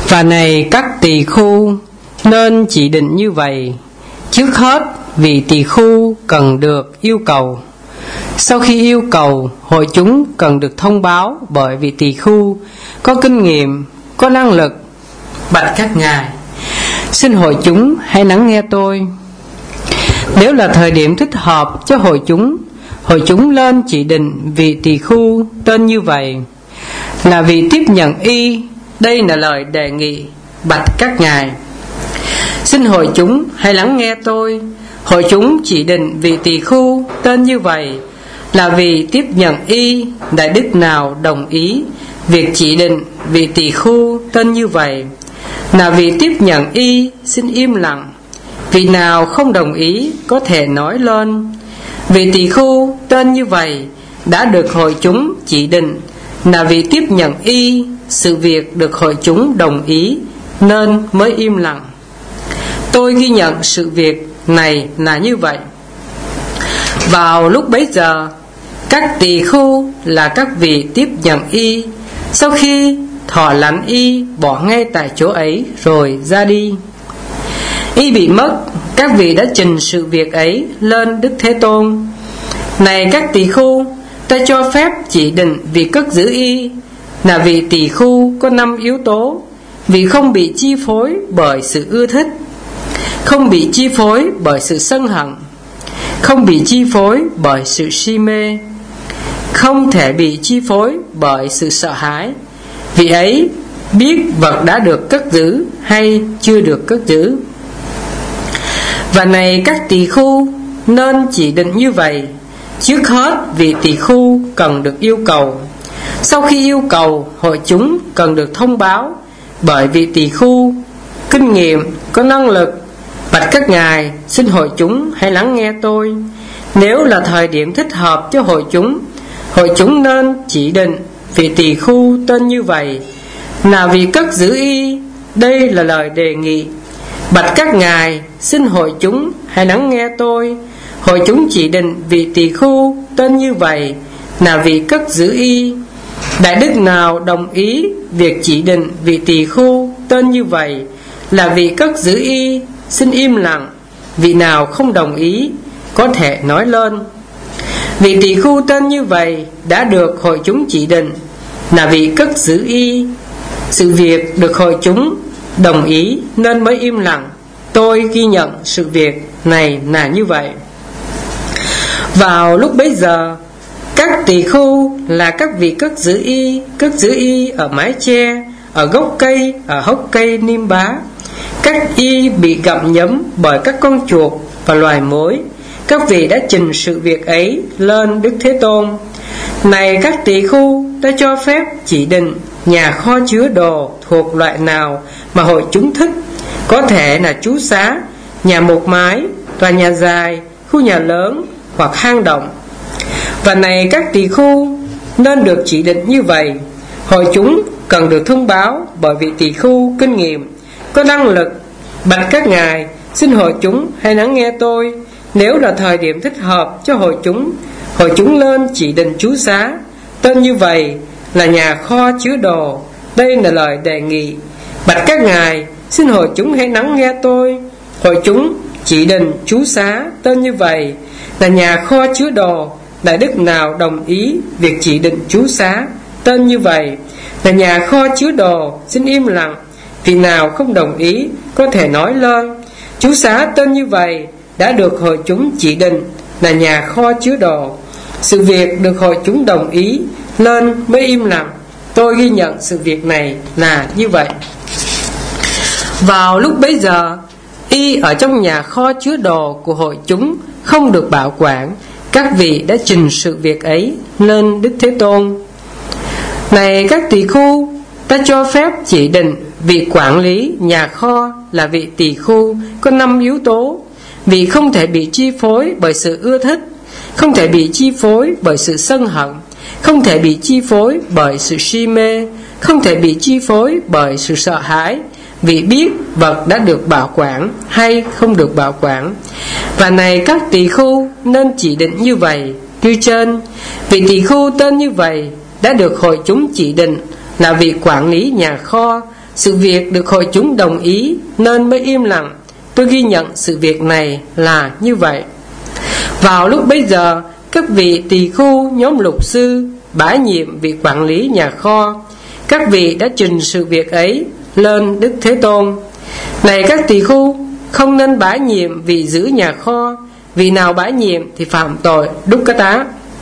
Và này các tỳ khưu, nên chỉ định như vậy. Trước hết, vị tỳ khưu cần được yêu cầu. Sau khi yêu cầu, hội chúng cần được thông báo bởi vị tỳ khưu có kinh nghiệm, có năng lực. Bạch các ngài, xin hội chúng hãy lắng nghe tôi. Nếu là thời điểm thích hợp cho hội chúng lên chỉ định vị tỳ khưu tên như vậy, là vị tiếp nhận y. Đây là lời đề nghị. Bạch các ngài, xin hội chúng hãy lắng nghe tôi. Hội chúng chỉ định vị tỳ khưu tên như vậy, là vì tiếp nhận y. Đại đức nào đồng ý việc chỉ định vị tỳ khưu tên như vậy, là vì tiếp nhận y xin im lặng. Vị nào không đồng ý có thể nói lên. Vị tỳ khưu tên như vậy đã được hội chúng chỉ định, là vì tiếp nhận y. Sự việc được hội chúng đồng ý nên mới im lặng. Tôi ghi nhận sự việc này là như vậy. Vào lúc bấy giờ, các tỳ khưu là các vị tiếp nhận y. Sau khi thọ lãnh y, bỏ ngay tại chỗ ấy rồi ra đi. Y bị mất, các vị đã trình sự việc ấy lên Đức Thế Tôn. Này các tỳ khưu, ta cho phép chỉ định vị cất giữ y, là vị tỳ khưu có 5 yếu tố. Vì không bị chi phối bởi sự ưa thích, không bị chi phối bởi sự sân hận, không bị chi phối bởi sự si mê, không thể bị chi phối bởi sự sợ hãi. Vị ấy biết vật đã được cất giữ hay chưa được cất giữ. Và này các tỳ khưu, nên chỉ định như vậy. Trước hết, vị tỳ khưu cần được yêu cầu. Sau khi yêu cầu, hội chúng cần được thông báo bởi vị tỳ khưu kinh nghiệm, có năng lực. Bạch các ngài, xin hội chúng hãy lắng nghe tôi. Nếu là thời điểm thích hợp cho hội chúng nên chỉ định vị tỳ khưu tên như vậy, là vì cất giữ y. Đây là lời đề nghị. Bạch các ngài, xin hội chúng hãy lắng nghe tôi. Hội chúng chỉ định vị tỳ khưu tên như vậy, là vì cất giữ y. Đại đức nào đồng ý việc chỉ định vị tỳ khưu tên như vậy, là vì cất giữ y, xin im lặng. Vị nào không đồng ý có thể nói lên. Vị tỳ khưu tên như vậy đã được hội chúng chỉ định, là vì cất giữ y. Sự việc được hội chúng đồng ý nên mới im lặng. Tôi ghi nhận sự việc này là như vậy. Vào lúc bấy giờ, các tỳ khưu là các vị cất giữ y ở mái che, ở gốc cây, ở hốc cây niêm bá. Các y bị gặm nhấm bởi các con chuột và loài mối. Các vị đã trình sự việc ấy lên Đức Thế Tôn. Này các tỳ khưu, ta cho phép chỉ định nhà kho chứa đồ thuộc loại nào mà hội chúng thích. Có thể là trú xá, nhà một mái, tòa nhà dài, khu nhà lớn hoặc hang động. Và này các tỳ khưu, nên được chỉ định như vậy. Hội chúng cần được thông báo bởi vị tỳ khưu kinh nghiệm, có năng lực. Bạch các ngài, xin hội chúng hãy lắng nghe tôi. Nếu là thời điểm thích hợp cho hội chúng lên chỉ định trú xá tên như vậy, là nhà kho chứa đồ. Đây là lời đề nghị. Bạch các ngài, xin hội chúng hãy lắng nghe tôi. Hội chúng chỉ định trú xá tên như vậy, là nhà kho chứa đồ. Đại đức nào đồng ý việc chỉ định trú xá tên như vậy, là nhà kho chứa đồ, xin im lặng. Vì nào không đồng ý có thể nói lên. Trú xá tên như vậy đã được hội chúng chỉ định, là nhà kho chứa đồ. Sự việc được hội chúng đồng ý lên mới im lặng. Tôi ghi nhận sự việc này là như vậy. Vào lúc bấy giờ, y ở trong nhà kho chứa đồ của hội chúng không được bảo quản. Các vị đã trình sự việc ấy lên Đức Thế Tôn. Này các tỳ khưu, ta cho phép chỉ định vị quản lý nhà kho, là vị tỳ khưu có 5 yếu tố. Vì không thể bị chi phối bởi sự ưa thích, không thể bị chi phối bởi sự sân hận, không thể bị chi phối bởi sự si mê, không thể bị chi phối bởi sự sợ hãi. Vì biết vật đã được bảo quản hay không được bảo quản. Và này các tỳ khưu, nên chỉ định như vậy. Như trên, vị tỳ khưu tên như vậy đã được hội chúng chỉ định, là vị quản lý nhà kho. sự việc được hội chúng đồng ý nên mới im lặng. Tôi ghi nhận sự việc này là như vậy. Vào lúc bấy giờ, các vị tỳ khưu nhóm lục sư bãi nhiệm vị quản lý nhà kho. Các vị đã trình sự việc ấy lên Đức Thế Tôn. Này các tỳ khưu, không nên bãi nhiệm vị giữ nhà kho, vì nào bãi nhiệm thì phạm tội đúc cá tá.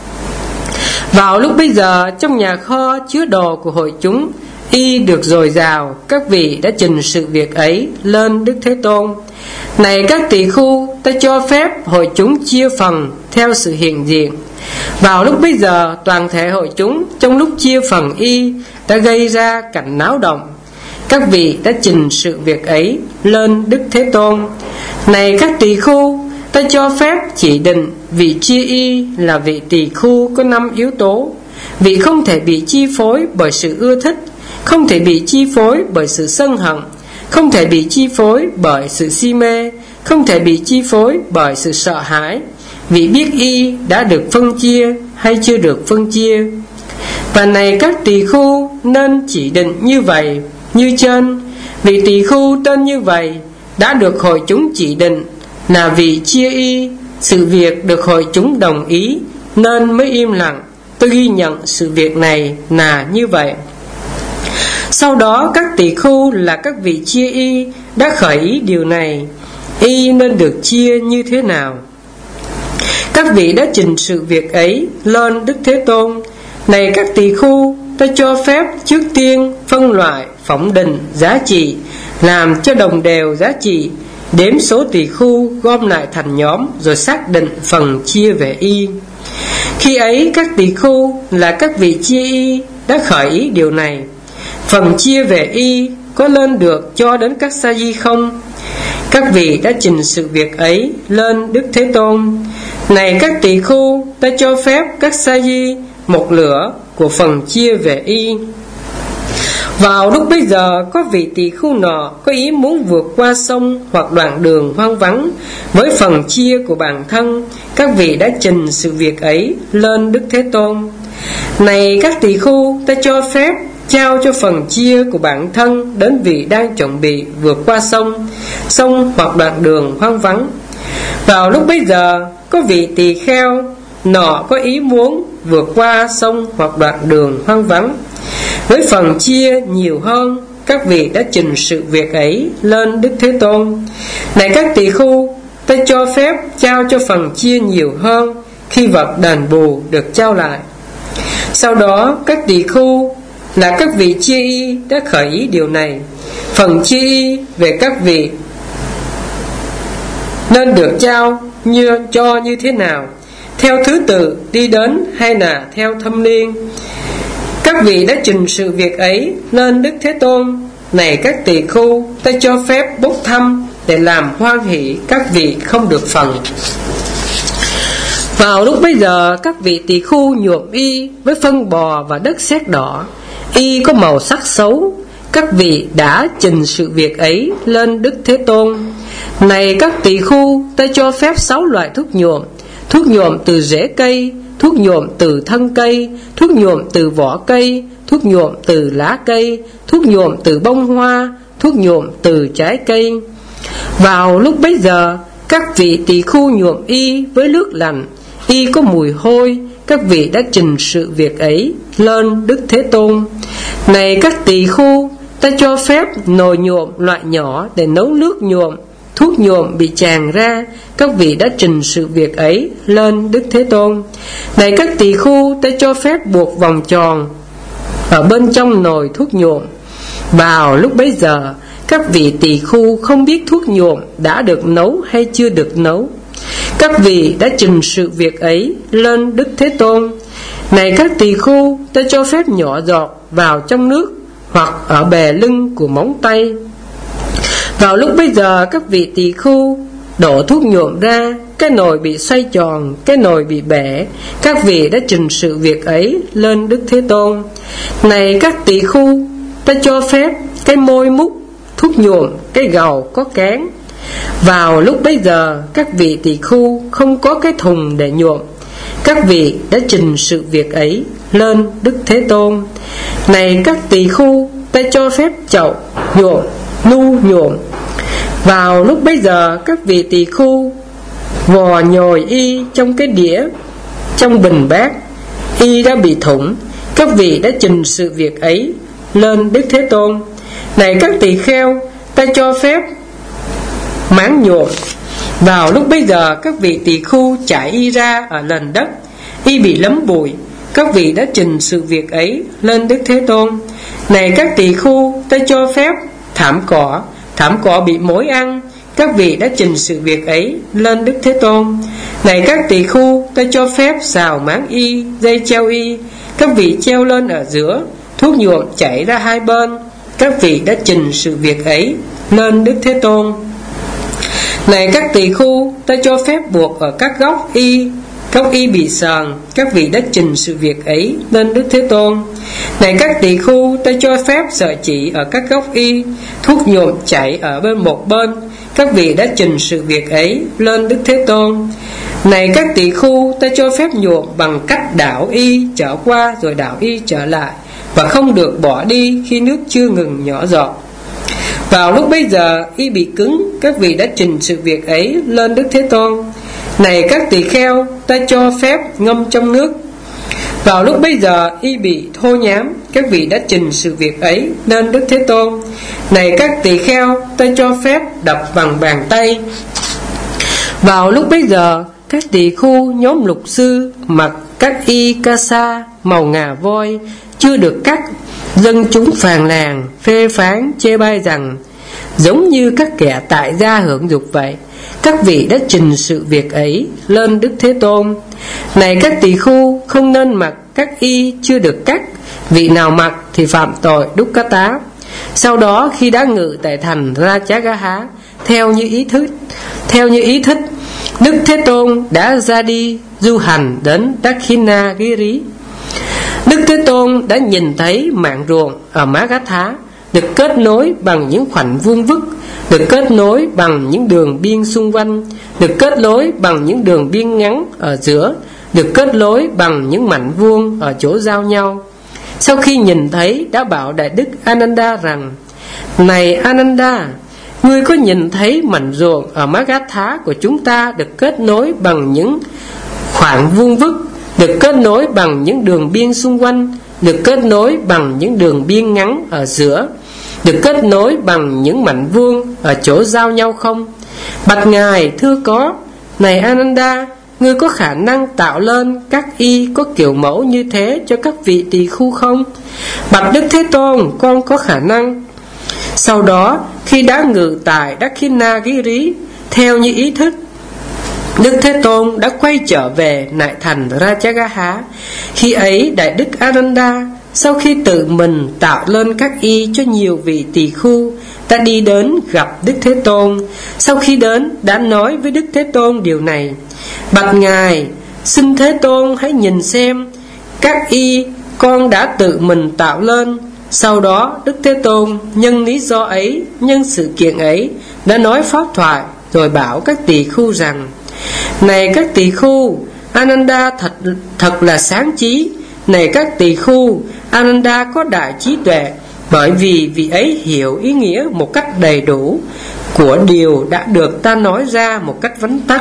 Vào lúc bấy giờ, trong nhà kho chứa đồ của hội chúng y được dồi dào. Các vị đã trình sự việc ấy lên Đức Thế Tôn. Này các tỳ khưu, ta cho phép hội chúng chia phần theo sự hiện diện. Vào lúc bấy giờ, toàn thể hội chúng trong lúc chia phần y đã gây ra cảnh náo động. Các vị đã trình sự việc ấy lên Đức Thế Tôn. Này các tỳ khưu, ta cho phép chỉ định vị chia y là vị tỳ khưu có 5 yếu tố. Vị không thể bị chi phối bởi sự ưa thích, không thể bị chi phối bởi sự sân hận, không thể bị chi phối bởi sự si mê, không thể bị chi phối bởi sự sợ hãi. Vị biết y đã được phân chia hay chưa được phân chia. Và này các tỳ khưu, nên chỉ định như vậy như trên. Vị tỳ khưu tên như vậy đã được hội chúng chỉ định là vị chia y. Sự việc được hội chúng đồng ý nên mới im lặng. Tôi ghi nhận sự việc này là như vậy. Sau đó các tỳ khưu là các vị chia y đã khởi ý điều này. Y nên được chia như thế nào? Các vị đã trình sự việc ấy lên Đức Thế Tôn. Này các tỳ khưu, ta cho phép trước tiên phân loại, phỏng định giá trị, làm cho đồng đều giá trị, đếm số tỳ khưu gom lại thành nhóm, rồi xác định phần chia về y. Khi ấy các tỳ khưu là các vị chia y đã khởi ý điều này. Phần chia về y có lên được cho đến các sa di không? Các vị đã trình sự việc ấy lên Đức Thế Tôn. Này các tỳ khưu, ta cho phép các sa di một lửa của phần chia về y. Vào lúc bấy giờ, có vị tỳ khưu nọ có ý muốn vượt qua sông hoặc đoạn đường hoang vắng với phần chia của bản thân. Các vị đã trình sự việc ấy lên Đức Thế Tôn. Này các tỳ khưu, ta cho phép trao cho phần chia của bản thân đến vị đang chuẩn bị vượt qua sông hoặc đoạn đường hoang vắng. Vào lúc bấy giờ, có vị tỳ kheo nọ có ý muốn vượt qua sông hoặc đoạn đường hoang vắng với phần chia nhiều hơn. Các vị đã trình sự việc ấy lên Đức Thế Tôn. Này các tỳ khưu, ta cho phép trao cho phần chia nhiều hơn khi vật đền bù được trao lại. Sau đó các tỳ khưu là các vị chia y đã khởi ý điều này. Phần chia y về các vị nên được trao như thế nào, theo thứ tự đi đến hay là theo thâm niên? Các vị đã trình sự việc ấy lên Đức Thế Tôn. Này các tỳ khưu, ta cho phép bốc thăm để làm hoan hỷ các vị không được phần. Vào lúc bấy giờ, các vị tỳ khưu nhuộm y với phân bò và đất sét đỏ. Y có màu sắc xấu. Các vị đã trình sự việc ấy lên Đức Thế Tôn. Này các tỳ khưu, ta cho phép 6 loại thuốc nhuộm: thuốc nhuộm từ rễ cây, thuốc nhuộm từ thân cây, thuốc nhuộm từ vỏ cây, thuốc nhuộm từ lá cây, thuốc nhuộm từ bông hoa, thuốc nhuộm từ trái cây. Vào lúc bấy giờ, các vị tỳ khưu nhuộm y với nước lạnh. Y có mùi hôi. Các vị đã trình sự việc ấy lên Đức Thế Tôn. Này các tỳ khưu, ta cho phép nồi nhuộm loại nhỏ để nấu nước nhuộm. Thuốc nhuộm bị tràn ra. Các vị đã trình sự việc ấy lên Đức Thế Tôn. Này các tỳ khưu, ta cho phép buộc vòng tròn ở bên trong nồi thuốc nhuộm. Vào lúc bấy giờ, các vị tỳ khưu không biết thuốc nhuộm đã được nấu hay chưa được nấu. Các vị đã trình sự việc ấy lên Đức Thế Tôn. Này các tỳ khưu, ta cho phép nhỏ giọt vào trong nước hoặc ở bè lưng của móng tay. Vào lúc bấy giờ, các vị tỳ khưu đổ thuốc nhuộm ra. Cái nồi bị xoay tròn, cái nồi bị bể. Các vị đã trình sự việc ấy lên Đức Thế Tôn. Này các tỳ khưu, ta cho phép cái môi múc thuốc nhuộm, cái gầu có cán. Vào lúc bấy giờ, các vị tỳ khưu không có cái thùng để nhuộm. Các vị đã trình sự việc ấy lên Đức Thế Tôn. Này các tỳ khưu, ta cho phép chậu nhuộm. Vào lúc bấy giờ, các vị tỳ khưu vò nhồi y trong cái đĩa, trong bình bát. Y đã bị thủng. Các vị đã trình sự việc ấy lên Đức Thế Tôn. Này các tỳ kheo, ta cho phép máng nhuộm. Vào lúc bấy giờ, các vị tỳ khưu trải y ra ở nền đất. Y bị lấm bụi. Các vị đã trình sự việc ấy lên Đức Thế Tôn. Này các tỳ khưu, ta cho phép thảm cỏ bị mối ăn. Các vị đã trình sự việc ấy lên Đức Thế Tôn. Này các tỳ khưu, ta cho phép xào máng y, dây treo y. Các vị treo lên ở giữa, thuốc nhuộm chảy ra hai bên. Các vị đã trình sự việc ấy lên Đức Thế Tôn. Này các tỳ khưu, ta cho phép buộc ở các góc y bị sờn. Các vị đã trình sự việc ấy lên Đức Thế Tôn. Này các tỳ khưu, ta cho phép sợi chỉ ở các góc y, thuốc nhuộm chảy ở bên một bên. Các vị đã trình sự việc ấy lên Đức Thế Tôn. Này các tỳ khưu, ta cho phép nhuộm bằng cách đảo y trở qua rồi đảo y trở lại, và không được bỏ đi khi nước chưa ngừng nhỏ giọt. Vào lúc bấy giờ y bị cứng. Các vị đã trình sự việc ấy lên Đức Thế Tôn. Này các tỳ kheo, ta cho phép ngâm trong nước. Vào lúc bấy giờ y bị thô nhám. Các vị đã trình sự việc ấy lên Đức Thế Tôn. Này các tỳ kheo, ta cho phép đập bằng bàn tay. Vào lúc bấy giờ, các tỳ khưu nhóm lục sư mặc các y ca sa màu ngà voi chưa được cắt. Dân chúng phàn nàn phê phán chê bai rằng giống như các kẻ tại gia hưởng dục vậy. Các vị đã trình sự việc ấy lên Đức Thế Tôn. Này các tỳ khưu, không nên mặc các y chưa được cắt. Vị nào mặc thì phạm tội đúc cá tá. Sau đó khi đã ngự tại thành Rajagaha, theo như ý thích, Đức Thế Tôn đã ra đi du hành đến Dakshinagiri. Đức Thế Tôn đã nhìn thấy mảng ruộng ở Magadha được kết nối bằng những khoảnh vuông vức, được kết nối bằng những đường biên xung quanh, được kết nối bằng những đường biên ngắn ở giữa, được kết nối bằng những mảnh vuông ở chỗ giao nhau. Sau khi nhìn thấy, đã bảo Đại Đức Ananda rằng: Này Ananda, ngươi có nhìn thấy mảnh ruộng ở Magadha của chúng ta được kết nối bằng những khoảng vuông vức, được kết nối bằng những đường biên xung quanh, được kết nối bằng những đường biên ngắn ở giữa, được kết nối bằng những mảnh vuông ở chỗ giao nhau không? Bạch Ngài, thưa có. Này Ananda, ngươi có khả năng tạo lên các y có kiểu mẫu như thế cho các vị tỳ khưu không? Bạch Đức Thế Tôn, con có khả năng. Sau đó, khi đã ngự tại Dakshinagiri theo như ý thức, Đức Thế Tôn đã quay trở về lại thành Rajagaha. Khi ấy Đại Đức Ananda, sau khi tự mình tạo lên các y cho nhiều vị tỳ khưu, đã đi đến gặp Đức Thế Tôn. Sau khi đến, đã nói với Đức Thế Tôn điều này: Bạch Ngài, xin Thế Tôn hãy nhìn xem các y con đã tự mình tạo lên. Sau đó Đức Thế Tôn nhân lý do ấy, nhân sự kiện ấy, đã nói pháp thoại, rồi bảo các tỳ khưu rằng: Này các tỳ khưu, Ananda thật là sáng trí. Này các tỳ khưu, Ananda có đại trí tuệ, bởi vì vị ấy hiểu ý nghĩa một cách đầy đủ của điều đã được ta nói ra một cách vắn tắt.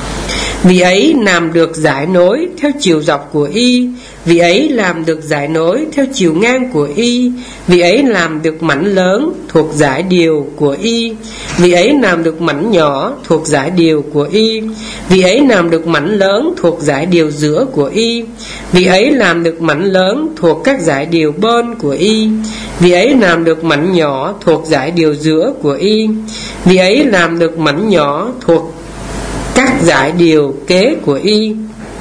Vị ấy làm được giải nối theo chiều dọc của y, vị ấy làm được giải nối theo chiều ngang của y, vị ấy làm được mảnh lớn thuộc giải điều của y, vị ấy làm được mảnh nhỏ thuộc giải điều của y, vị ấy làm được mảnh lớn thuộc giải điều giữa của y, vị ấy làm được mảnh lớn thuộc các giải điều bên của y, vị ấy làm được mảnh nhỏ thuộc giải điều giữa của y, vị ấy làm được mảnh nhỏ thuộc các giải điều kế của y,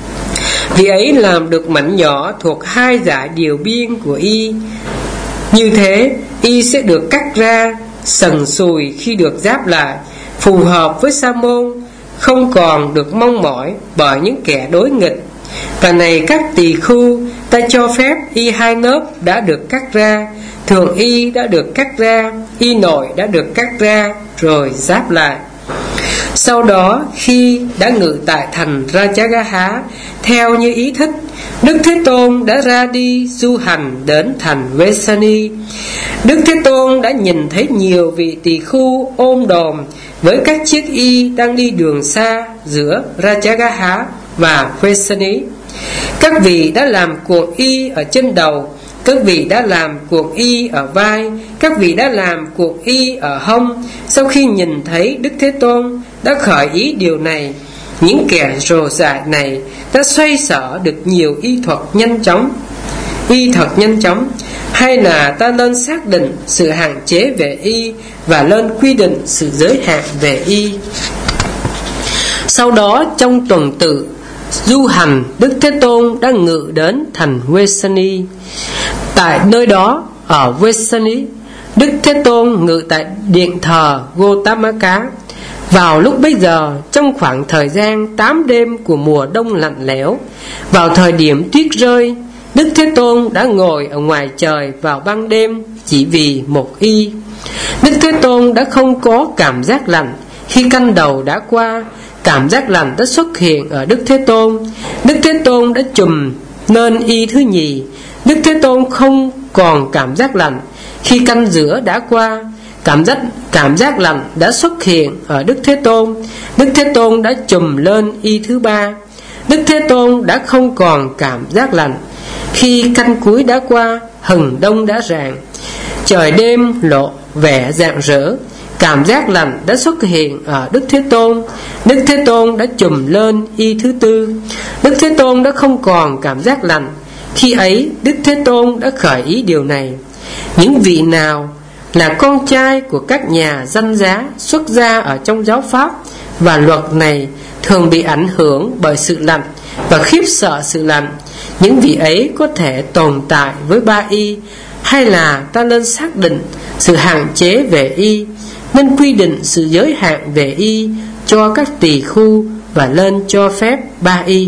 vị ấy làm được mảnh nhỏ thuộc hai giải điều biên của y. Như thế, y sẽ được cắt ra, sần sùi khi được giáp lại, phù hợp với sa môn, không còn được mong mỏi bởi những kẻ đối nghịch. Và này các tỳ khưu, ta cho phép y hai nớp đã được cắt ra, thường y đã được cắt ra, y nội đã được cắt ra, rồi giáp lại. Sau đó khi đã ngự tại thành Rajagaha theo như ý thích, Đức Thế Tôn đã ra đi du hành đến thành Vesani. Đức Thế Tôn đã nhìn thấy nhiều vị tỳ khưu ôm đồm với các chiếc y đang đi đường xa giữa Rajagaha và Vesani. Các vị đã làm cuộn y ở trên đầu, các vị đã làm cuộn y ở vai, các vị đã làm cuộn y ở hông. Sau khi nhìn thấy Đức Thế Tôn đã khởi ý điều này, những kẻ rồ dại này đã xoay sở được nhiều y thuật nhanh chóng. Hay là ta nên xác định sự hạn chế về y và nên quy định sự giới hạn về y. Sau đó trong tuần tự du hành, Đức Thế Tôn đã ngự đến thành Vesani. Tại nơi đó ở Vesani, Đức Thế Tôn ngự tại điện thờ Gotamaka. Vào lúc bấy giờ, trong khoảng thời gian 8 đêm của mùa đông lạnh lẽo, vào thời điểm tuyết rơi, Đức Thế Tôn đã ngồi ở ngoài trời vào ban đêm chỉ vì một y. Đức Thế Tôn đã không có cảm giác lạnh. Khi canh đầu đã qua, cảm giác lạnh đã xuất hiện ở Đức Thế Tôn. Đức Thế Tôn đã trùm nên y thứ nhì. Đức Thế Tôn không còn cảm giác lạnh. Khi canh giữa đã qua, cảm giác lạnh đã xuất hiện ở Đức Thế Tôn. Đức Thế Tôn đã trùm lên y thứ ba. Đức Thế Tôn đã không còn cảm giác lạnh. Khi canh cuối đã qua, hừng đông đã rạng, trời đêm lộ vẻ rạng rỡ. Cảm giác lạnh đã xuất hiện ở Đức Thế Tôn. Đức Thế Tôn đã trùm lên y thứ tư. Đức Thế Tôn đã không còn cảm giác lạnh. Khi ấy Đức Thế Tôn đã khởi ý điều này: những vị nào là con trai của các nhà danh giá xuất gia ở trong giáo pháp và luật này thường bị ảnh hưởng bởi sự lạnh và khiếp sợ sự lạnh, những vị ấy có thể tồn tại với ba y, hay là ta nên xác định sự hạn chế về y, nên quy định sự giới hạn về y cho các tỳ khưu và lên cho phép ba y.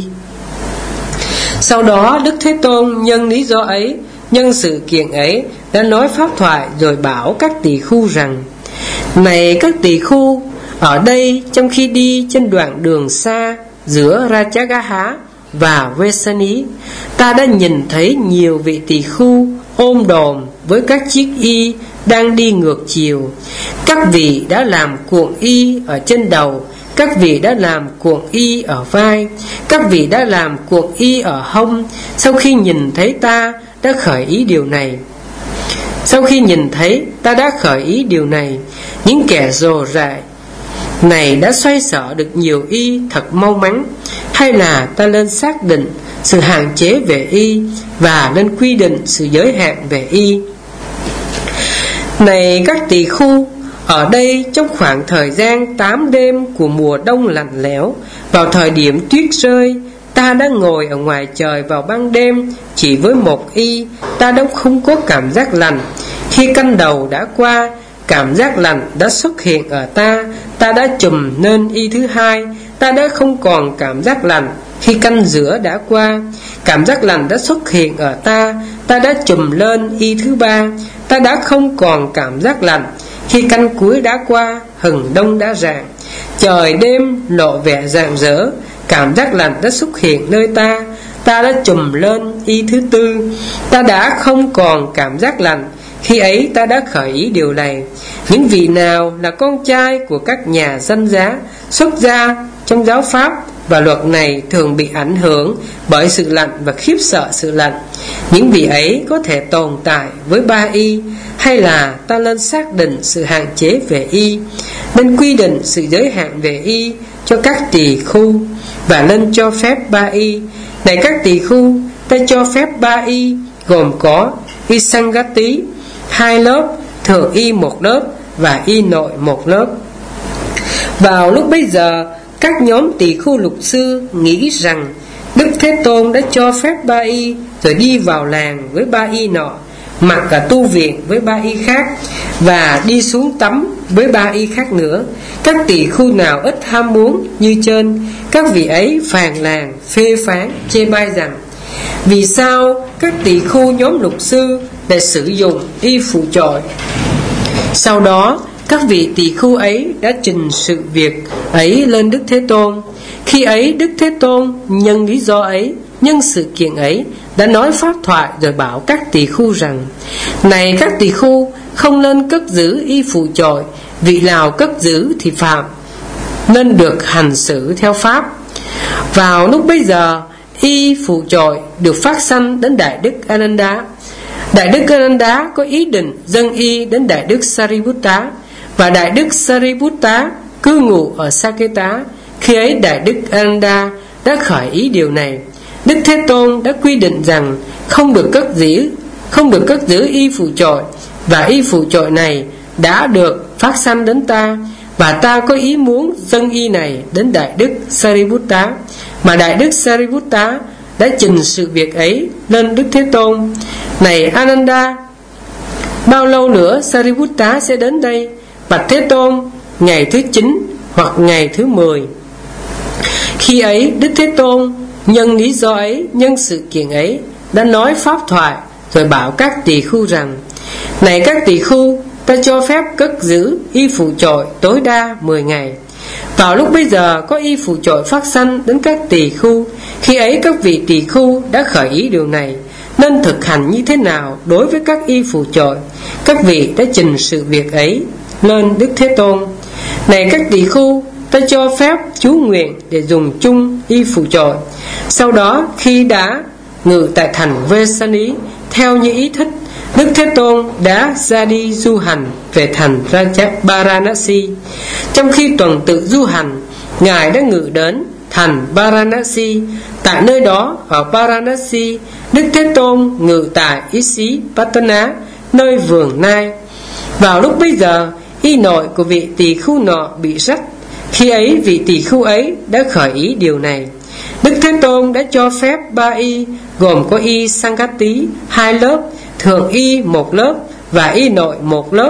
Sau đó Đức Thế Tôn nhân lý do ấy, nhân sự kiện ấy, đã nói pháp thoại rồi bảo các tỳ khưu rằng: này các tỳ khưu, ở đây trong khi đi trên đoạn đường xa giữa Rajagaha và Vesani, ta đã nhìn thấy nhiều vị tỳ khưu ôm đồm với các chiếc y đang đi ngược chiều. Các vị đã làm cuộn y ở trên đầu, các vị đã làm cuộn y ở vai, các vị đã làm cuộn y ở hông. Sau khi nhìn thấy ta đã khởi ý điều này, những kẻ rồ dại này đã xoay sở được nhiều y thật mau mắn. Hay là ta nên xác định sự hạn chế về y và nên quy định sự giới hạn về y. Này các tỳ khưu, ở đây trong khoảng thời gian 8 đêm của mùa đông lạnh lẽo, vào thời điểm tuyết rơi, ta đã ngồi ở ngoài trời vào ban đêm chỉ với một y. Ta đã không có cảm giác lạnh. Khi canh đầu đã qua, cảm giác lạnh đã xuất hiện ở ta. Ta đã trùm nên y thứ hai. Ta đã không còn cảm giác lạnh. Khi canh giữa đã qua, cảm giác lạnh đã xuất hiện ở ta. Ta đã trùm lên y thứ ba. Ta đã không còn cảm giác lạnh. Khi canh cuối đã qua, hừng đông đã rạng, trời đêm lộ vẻ rạng rỡ. Cảm giác lạnh đã xuất hiện nơi ta. Ta đã trùm lên y thứ tư. Ta đã không còn cảm giác lạnh. Khi ấy ta đã khởi ý điều này: những vị nào là con trai của các nhà danh giá xuất gia trong giáo pháp và luật này thường bị ảnh hưởng bởi sự lạnh và khiếp sợ sự lạnh, những vị ấy có thể tồn tại với ba y. Hay là ta nên xác định sự hạn chế về y, nên quy định sự giới hạn về y cho các tỳ khưu và nên cho phép ba y. Này các tỳ khưu, ta cho phép ba y gồm có y Sangati 2 lớp, thượng y 1 lớp và y nội 1 lớp. Vào lúc bấy giờ, các nhóm tỳ khưu lục sư nghĩ rằng Đức Thế Tôn đã cho phép ba y rồi đi vào làng với ba y nọ, mặc cả tu viện với ba y khác và đi xuống tắm với ba y khác nữa. Các tỳ khưu nào ít ham muốn như trên, các vị ấy phàn nàn, phê phán, chê bai rằng: vì sao các tỳ khưu nhóm lục sư lại sử dụng y phụ chọi? Sau đó các vị tỳ khưu ấy đã trình sự việc ấy lên Đức Thế Tôn. Khi ấy Đức Thế Tôn nhân lý do ấy, nhân sự kiện ấy, đã nói pháp thoại rồi bảo các tỳ khưu rằng: này các tỳ khưu, không nên cất giữ y phù chội, vị nào cất giữ thì phạm, nên được hành xử theo pháp. Vào lúc bấy giờ, y phù chội được phát sanh đến Đại Đức Ananda. Đại Đức Ananda có ý định dâng y đến Đại Đức Sariputta, và Đại Đức Sariputta cư ngụ ở Saketa. Khi ấy Đại Đức Ananda đã khởi ý điều này. Đức Thế Tôn đã quy định rằng không được cất giữ y phù chội, và y phù chội này đã được phát sanh đến ta, và ta có ý muốn dâng y này đến Đại Đức Sariputta. Mà Đại Đức Sariputta đã trình sự việc ấy lên Đức Thế Tôn: này Ananda, bao lâu nữa Sariputta sẽ đến đây? Bạch Thế Tôn, ngày thứ 9 hoặc ngày thứ 10. Khi ấy Đức Thế Tôn nhân lý do ấy, nhân sự kiện ấy, đã nói pháp thoại rồi bảo các tỳ khưu rằng: này các tỳ khưu, ta cho phép cất giữ y phù chội tối đa 10 ngày. Vào lúc bây giờ có y phù chội phát sanh đến các tỳ khưu. Khi ấy các vị tỳ khưu đã khởi ý điều này, nên thực hành như thế nào đối với các y phù chội. Các vị đã trình sự việc ấy lên Đức Thế Tôn: này các tỳ khưu, ta cho phép chú nguyện để dùng chung y phù chội. Sau đó khi đã ngự tại thành Vesani theo như ý thích, Đức Thế Tôn đã ra đi du hành về thành Varanasi. Trong khi tuần tự du hành, Ngài đã ngự đến thành Varanasi. Tại nơi đó, ở Varanasi, Đức Thế Tôn ngự tại Isipatana, nơi vườn nai. Vào lúc bấy giờ, y nội của vị tỳ khưu nọ bị rách. Khi ấy vị tỳ khưu ấy đã khởi ý điều này. Đức Thế Tôn đã cho phép 3 y, gồm có y Sankati 2 lớp, thượng y 1 lớp và y nội 1 lớp.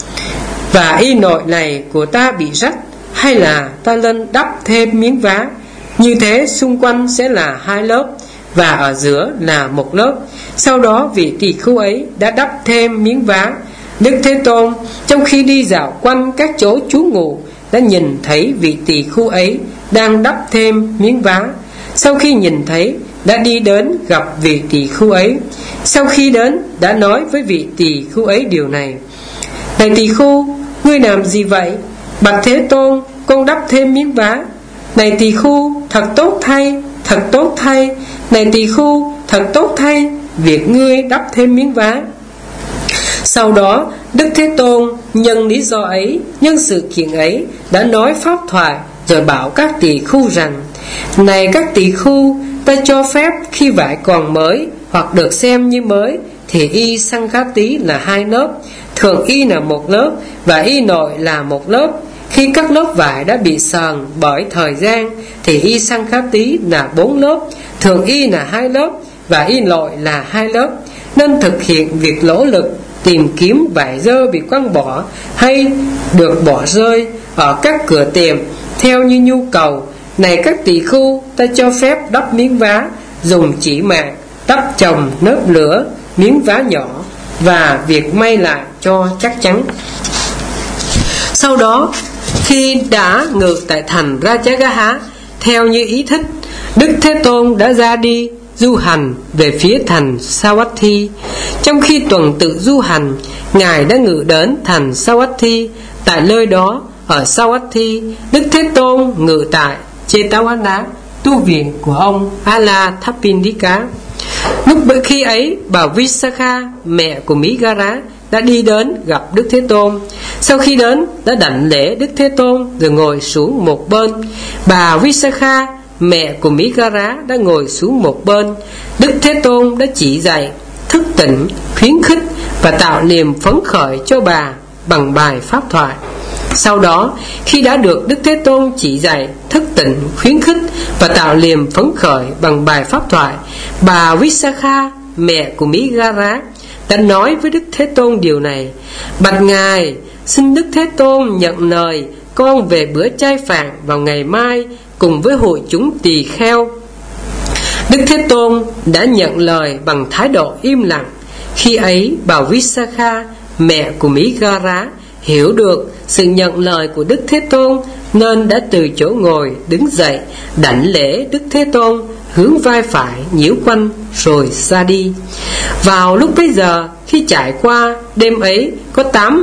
Và y nội này của ta bị rách, hay là ta lên đắp thêm miếng vá, như thế xung quanh sẽ là 2 lớp và ở giữa là 1 lớp. Sau đó vị tỳ khưu ấy đã đắp thêm miếng vá. Đức Thế Tôn trong khi đi dạo quanh các chỗ trú ngụ đã nhìn thấy vị tỳ khưu ấy đang đắp thêm miếng vá. Sau khi nhìn thấy, đã đi đến gặp vị tỳ khưu ấy. Sau khi đến, đã nói với vị tỳ khưu ấy điều này: này tỳ khưu, ngươi làm gì vậy? Bạch Thế Tôn, con đắp thêm miếng vá. Này tỳ khưu, thật tốt thay, thật tốt thay. Này tỳ khưu, thật tốt thay, việc ngươi đắp thêm miếng vá. Sau đó Đức Thế Tôn nhân lý do ấy, nhân sự kiện ấy, đã nói pháp thoại rồi bảo các tỳ khưu rằng: này các tỳ khưu, ta cho phép khi vải còn mới hoặc được xem như mới thì y Sankati là 2 lớp, thượng y là 1 lớp và y nội là 1 lớp. Khi các lớp vải đã bị sờn bởi thời gian thì y Sankati là 4 lớp, thượng y là 2 lớp và y nội là 2 lớp. Nên thực hiện việc nỗ lực tìm kiếm vải dơ bị quăng bỏ hay được bỏ rơi ở các cửa tiệm theo như nhu cầu. Này các tỳ khưu, ta cho phép đắp miếng vá, dùng chỉ mạng đắp chồng nớp lửa miếng vá nhỏ và việc may lại cho chắc chắn. Sau đó khi đã ngự tại thành Rajagaha theo như ý thích, Đức Thế Tôn đã ra đi du hành về phía thành Savatthi. Trong khi tuần tự du hành, Ngài đã ngự đến thành Savatthi. Tại nơi đó, ở Savatthi, Đức Thế Tôn ngự tại Jetavana, tu viện của ông Alathapindika. Lúc khi ấy, bà Visakha, mẹ của Migara, đã đi đến gặp Đức Thế Tôn. Sau khi đến, đã đảnh lễ Đức Thế Tôn rồi ngồi xuống một bên. Bà Visakha, mẹ của Migara, đã ngồi xuống một bên. Đức Thế Tôn đã chỉ dạy, thức tỉnh, khuyến khích và tạo niềm phấn khởi cho bà bằng bài pháp thoại. Sau đó, khi đã được Đức Thế Tôn chỉ dạy, thức tỉnh, khuyến khích và tạo niềm phấn khởi bằng bài pháp thoại, bà Visakha, mẹ của Migara, đã nói với Đức Thế Tôn điều này: bạch Ngài, xin Đức Thế Tôn nhận lời con về bữa chay phạn vào ngày mai cùng với hội chúng tỳ kheo. Đức Thế Tôn đã nhận lời bằng thái độ im lặng. Khi ấy, bà Visakha, mẹ của Migara, hiểu được sự nhận lời của Đức Thế Tôn, nên đã từ chỗ ngồi đứng dậy đảnh lễ Đức Thế Tôn, hướng vai phải nhiễu quanh rồi ra đi. Vào lúc bấy giờ, khi trải qua đêm ấy, có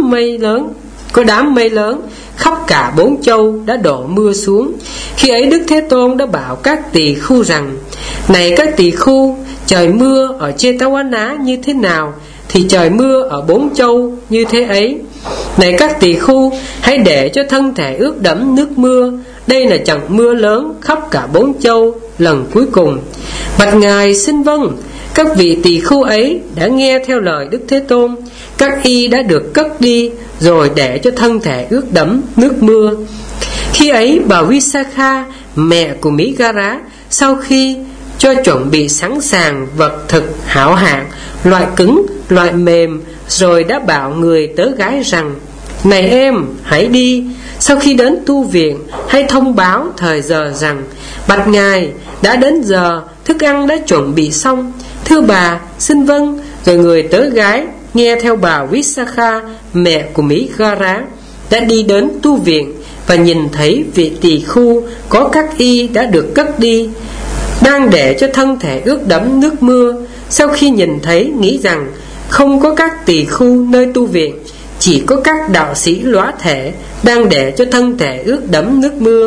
đám mây lớn khắp cả 4 châu đã đổ mưa xuống. Khi ấy Đức Thế Tôn đã bảo các tỳ khưu rằng: này các tỳ khưu, trời mưa ở Jetavana như thế nào thì trời mưa ở 4 châu như thế ấy. Này các tỳ khưu, hãy để cho thân thể ướt đẫm nước mưa. Đây là trận mưa lớn khắp cả 4 châu lần cuối cùng. Bạch Ngài xin vâng. Các vị tỳ khưu ấy đã nghe theo lời Đức Thế Tôn. Các y đã được cất đi, rồi để cho thân thể ướt đẫm nước mưa. Khi ấy bà Visakha, mẹ của Mỹ Gara, sau khi cho chuẩn bị sẵn sàng vật thực hảo hạng, loại cứng, loại mềm, rồi đã bảo người tớ gái rằng: này em, hãy đi. Sau khi đến tu viện, hãy thông báo thời giờ rằng: bạch Ngài, đã đến giờ, thức ăn đã chuẩn bị xong. Thưa bà, xin vâng. Rồi người tớ gái nghe theo bà Visakha, mẹ của Mỹ Gara, đã đi đến tu viện và nhìn thấy vị tỳ khưu có các y đã được cất đi, đang để cho thân thể ướt đẫm nước mưa. Sau khi nhìn thấy, nghĩ rằng không có các tỳ khưu nơi tu viện, chỉ có các đạo sĩ lõa thể đang để cho thân thể ướt đẫm nước mưa.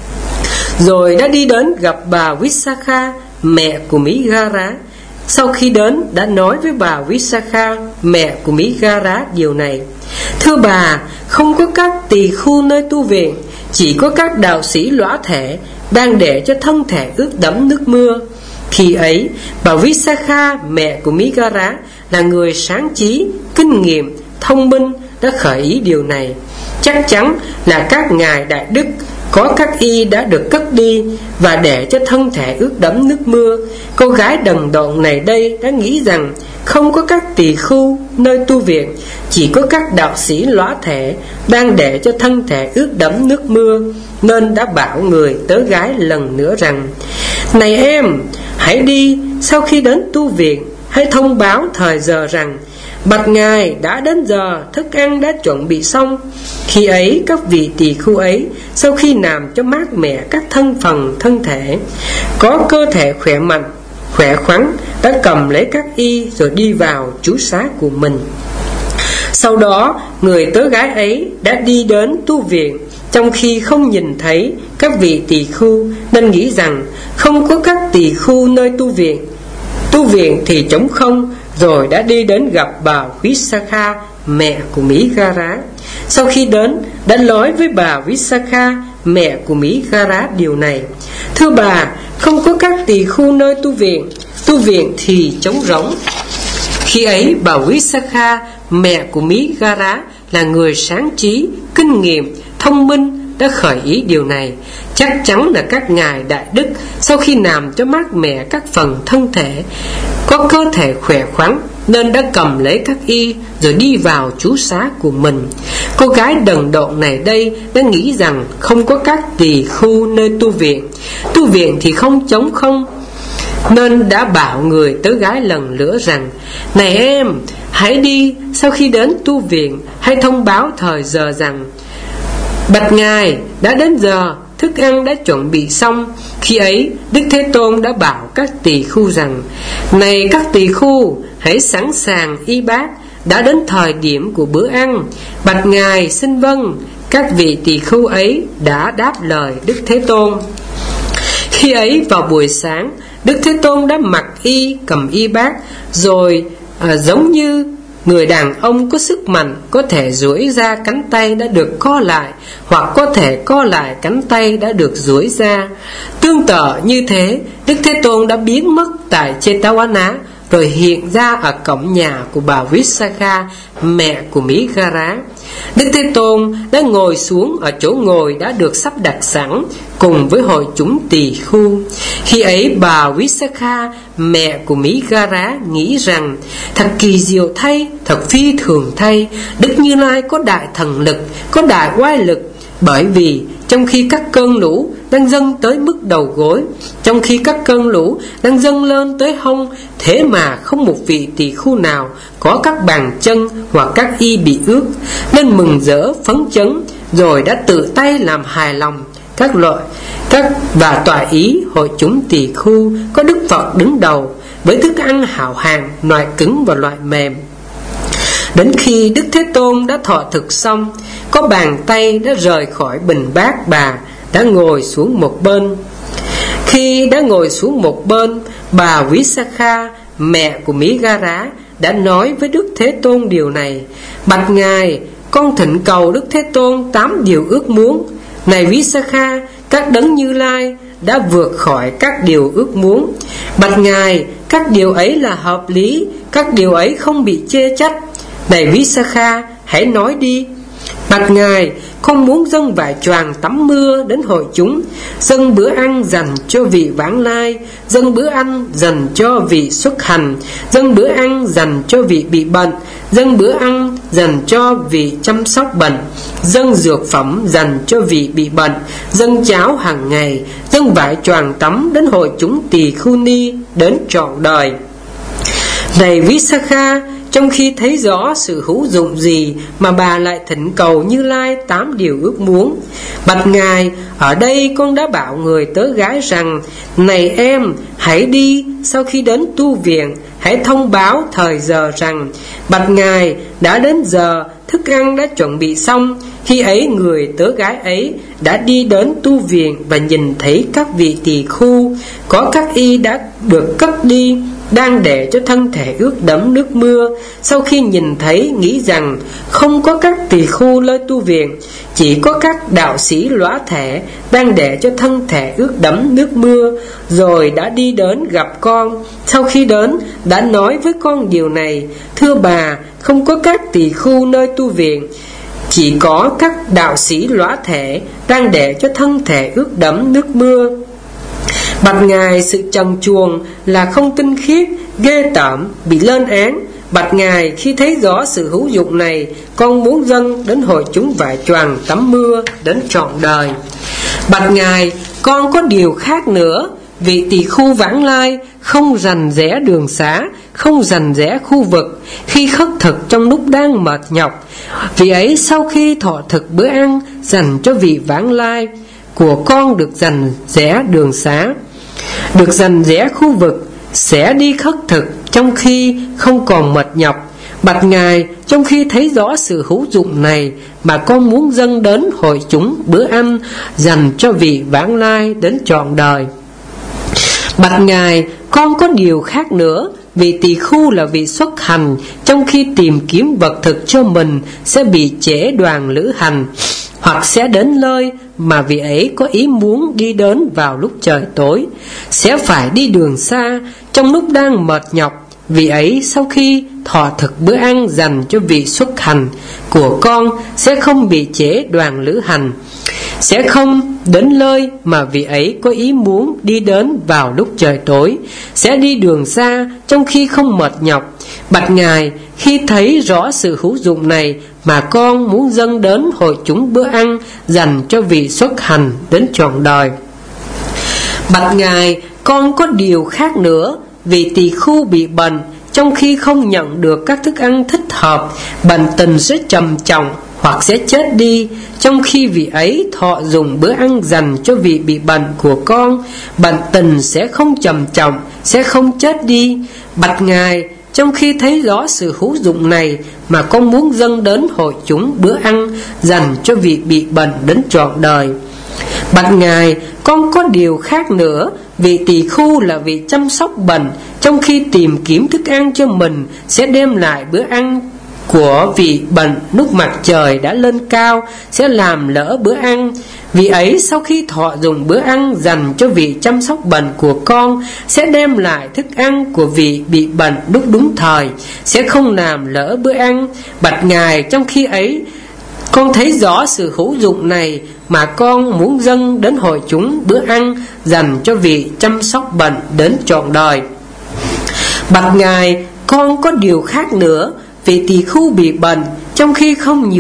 Rồi đã đi đến gặp bà Visakha, mẹ của Mỹ Gara. Sau khi đến, đã nói với bà Visakha, mẹ của Mỹ Gara, điều này: thưa bà, không có các tỳ khưu nơi tu viện, chỉ có các đạo sĩ lõa thể đang để cho thân thể ướt đẫm nước mưa. Khi ấy, bà Visakha, mẹ của Mỹ Gara, là người sáng trí, kinh nghiệm, thông minh, đã khởi ý điều này: chắc chắn là các ngài đại đức có các y đã được cất đi và để cho thân thể ướt đẫm nước mưa. Cô gái đần độn này đây đã nghĩ rằng không có các tỳ khưu nơi tu viện, chỉ có các đạo sĩ lõa thể đang để cho thân thể ướt đẫm nước mưa, nên đã bảo người tớ gái lần nữa rằng: này em, hãy đi. Sau khi đến tu viện, hãy thông báo thời giờ rằng: bạch Ngài, đã đến giờ, thức ăn đã chuẩn bị xong. Khi ấy các vị tỳ khưu ấy, sau khi làm cho mát mẻ các thân phần thân thể, có cơ thể khỏe mạnh, khỏe khoắn, đã cầm lấy các y rồi đi vào trú xá của mình. Sau đó người tớ gái ấy đã đi đến tu viện, trong khi không nhìn thấy các vị tỳ khưu, nên nghĩ rằng không có các tỳ khưu nơi tu viện. Tu viện thì trống không. Rồi đã đi đến gặp bà Visakha, mẹ của Mỹ Gara. Sau khi đến, đã nói với bà Visakha, mẹ của Mỹ Gara, điều này: thưa bà, không có các tỳ khưu nơi tu viện thì trống rỗng. Khi ấy bà Visakha, mẹ của Mỹ Gara, là người sáng trí, kinh nghiệm, thông minh, đã khởi ý điều này: chắc chắn là các ngài đại đức sau khi làm cho mát mẻ các phần thân thể, có cơ thể khỏe khoắn, nên đã cầm lấy các y rồi đi vào trú xá của mình. Cô gái đần độn này đây đã nghĩ rằng không có các tỳ khưu nơi tu viện thì không trống không, nên đã bảo người tớ gái lần nữa rằng: này em, hãy đi. Sau khi đến tu viện, hãy thông báo thời giờ rằng: bạch Ngài, đã đến giờ, thức ăn đã chuẩn bị xong. Khi ấy Đức Thế Tôn đã bảo các tỳ khưu rằng: này các tỳ khưu, hãy sẵn sàng y bát, đã đến thời điểm của bữa ăn. Bạch Ngài xin vâng. Các vị tỳ khưu ấy đã đáp lời Đức Thế Tôn. Khi ấy vào buổi sáng, Đức Thế Tôn đã mặc y, cầm y bát, rồi giống như người đàn ông có sức mạnh, có thể duỗi ra cánh tay đã được co lại, hoặc có thể co lại cánh tay đã được duỗi ra. Tương tự như thế, Đức Thế Tôn đã biến mất tại Jetavana, rồi hiện ra ở cổng nhà của bà Visakha, mẹ của Mỹ Gara. Đức Thế Tôn đã ngồi xuống ở chỗ ngồi đã được sắp đặt sẵn cùng với hội chúng tỳ khưu. Khi ấy bà Visakha, mẹ của Mỹ Gara, nghĩ rằng: thật kỳ diệu thay, thật phi thường thay, Đức Như Lai có đại thần lực, có đại oai lực. Bởi vì trong khi các cơn lũ đang dâng tới mức đầu gối, trong khi các cơn lũ đang dâng lên tới hông. Thế mà không một vị tỳ khưu nào có các bàn chân hoặc các y bị ướt, nên mừng rỡ phấn chấn, rồi đã tự tay làm hài lòng và tòa ý hội chúng tỳ khưu có Đức Phật đứng đầu, với thức ăn hào hạng, loại cứng và loại mềm. Đến khi Đức Thế Tôn đã thọ thực xong, có bàn tay đã rời khỏi bình bát, bà đã ngồi xuống một bên. Khi đã ngồi xuống một bên, bà Visakha, mẹ của Migara, đã nói với Đức Thế Tôn điều này: Bạch Ngài, con thỉnh cầu Đức Thế Tôn 8 điều ước muốn. Này Visakha, các đấng Như Lai đã vượt khỏi các điều ước muốn. Bạch Ngài, các điều ấy là hợp lý, các điều ấy không bị chê trách. Này Visakha, hãy nói đi. Bạch Ngài, con muốn dâng vải choàng tắm mưa đến hội chúng, dâng bữa ăn dành cho vị vãng lai, dâng bữa ăn dành cho vị xuất hành, dâng bữa ăn dành cho vị bị bệnh, dâng bữa ăn dành cho vị chăm sóc bệnh, dâng dược phẩm dành cho vị bị bệnh, dâng cháo hàng ngày, dâng vải choàng tắm đến hội chúng tỳ khưu ni đến trọn đời. Này Visakha, trong khi thấy rõ sự hữu dụng gì mà bà lại thỉnh cầu Như Lai 8 điều ước muốn. Bạch Ngài, ở đây con đã bảo người tớ gái rằng: Này em, hãy đi, sau khi đến tu viện, hãy thông báo thời giờ rằng: Bạch Ngài, đã đến giờ, thức ăn đã chuẩn bị xong. Khi ấy người tớ gái ấy đã đi đến tu viện và nhìn thấy các vị tỳ khưu, có các y đã được cất đi, đang để cho thân thể ướt đẫm nước mưa. Sau khi nhìn thấy, nghĩ rằng không có các tỳ khưu nơi tu viện, chỉ có các đạo sĩ lõa thể đang để cho thân thể ướt đẫm nước mưa, rồi đã đi đến gặp con. Sau khi đến, đã nói với con điều này: Thưa bà, không có các tỳ khưu nơi tu viện, chỉ có các đạo sĩ lõa thể đang để cho thân thể ướt đẫm nước mưa. Bạch Ngài, sự trần truồng là không tinh khiết, ghê tởm, bị lên án. Bạch Ngài, khi thấy rõ sự hữu dụng này, con muốn dâng đến hội chúng vải choàng tắm mưa đến trọn đời. Bạch Ngài, con có điều khác nữa. Vị tỳ khưu vãng lai không rành rẽ đường xá, không rành rẽ khu vực, khi khất thực trong lúc đang mệt nhọc. Vì ấy sau khi thọ thực bữa ăn dành cho vị vãng lai của con được rành rẽ đường xá, được rành rẽ khu vực, sẽ đi khất thực trong khi không còn mệt nhọc. Bạch Ngài, trong khi thấy rõ sự hữu dụng này mà con muốn dâng đến hội chúng bữa ăn dành cho vị vãng lai đến trọn đời. Bạch Ngài, con có điều khác nữa. Vị tỳ khưu là vị xuất hành, trong khi tìm kiếm vật thực cho mình sẽ bị trễ đoàn lữ hành, hoặc sẽ đến nơi mà vị ấy có ý muốn đi đến vào lúc trời tối, sẽ phải đi đường xa trong lúc đang mệt nhọc. Vị ấy sau khi thọ thực bữa ăn dành cho vị xuất hành của con sẽ không bị trễ đoàn lữ hành, sẽ không đến nơi mà vị ấy có ý muốn đi đến vào lúc trời tối, sẽ đi đường xa trong khi không mệt nhọc. Bạch Ngài, khi thấy rõ sự hữu dụng này mà con muốn dâng đến hội chúng bữa ăn dành cho vị xuất hành đến trọn đời. Bạch Ngài, con có điều khác nữa. Vị tỳ khưu bị bệnh, trong khi không nhận được các thức ăn thích hợp, bệnh tình sẽ trầm trọng hoặc sẽ chết đi. Trong khi vị ấy thọ dùng bữa ăn dành cho vị bị bệnh của con, bệnh tình sẽ không trầm trọng, sẽ không chết đi. Bạch Ngài, trong khi thấy rõ sự hữu dụng này mà con muốn dâng đến hội chúng bữa ăn dành cho vị bị bệnh đến trọn đời. Bạch Ngài, con có điều khác nữa. Vị tỳ khưu là vị chăm sóc bệnh, trong khi tìm kiếm thức ăn cho mình sẽ đem lại bữa ăn của vị bệnh lúc mặt trời đã lên cao, sẽ làm lỡ bữa ăn. Vì ấy sau khi thọ dùng bữa ăn dành cho vị chăm sóc bệnh của con, sẽ đem lại thức ăn của vị bị bệnh lúc đúng thời, sẽ không làm lỡ bữa ăn. Bạch Ngài, trong khi ấy con thấy rõ sự hữu dụng này mà con muốn dâng đến hội chúng bữa ăn dành cho vị chăm sóc bệnh đến trọn đời. Bạch Ngài, con có điều khác nữa. Vị tỳ khưu bị bệnh, trong khi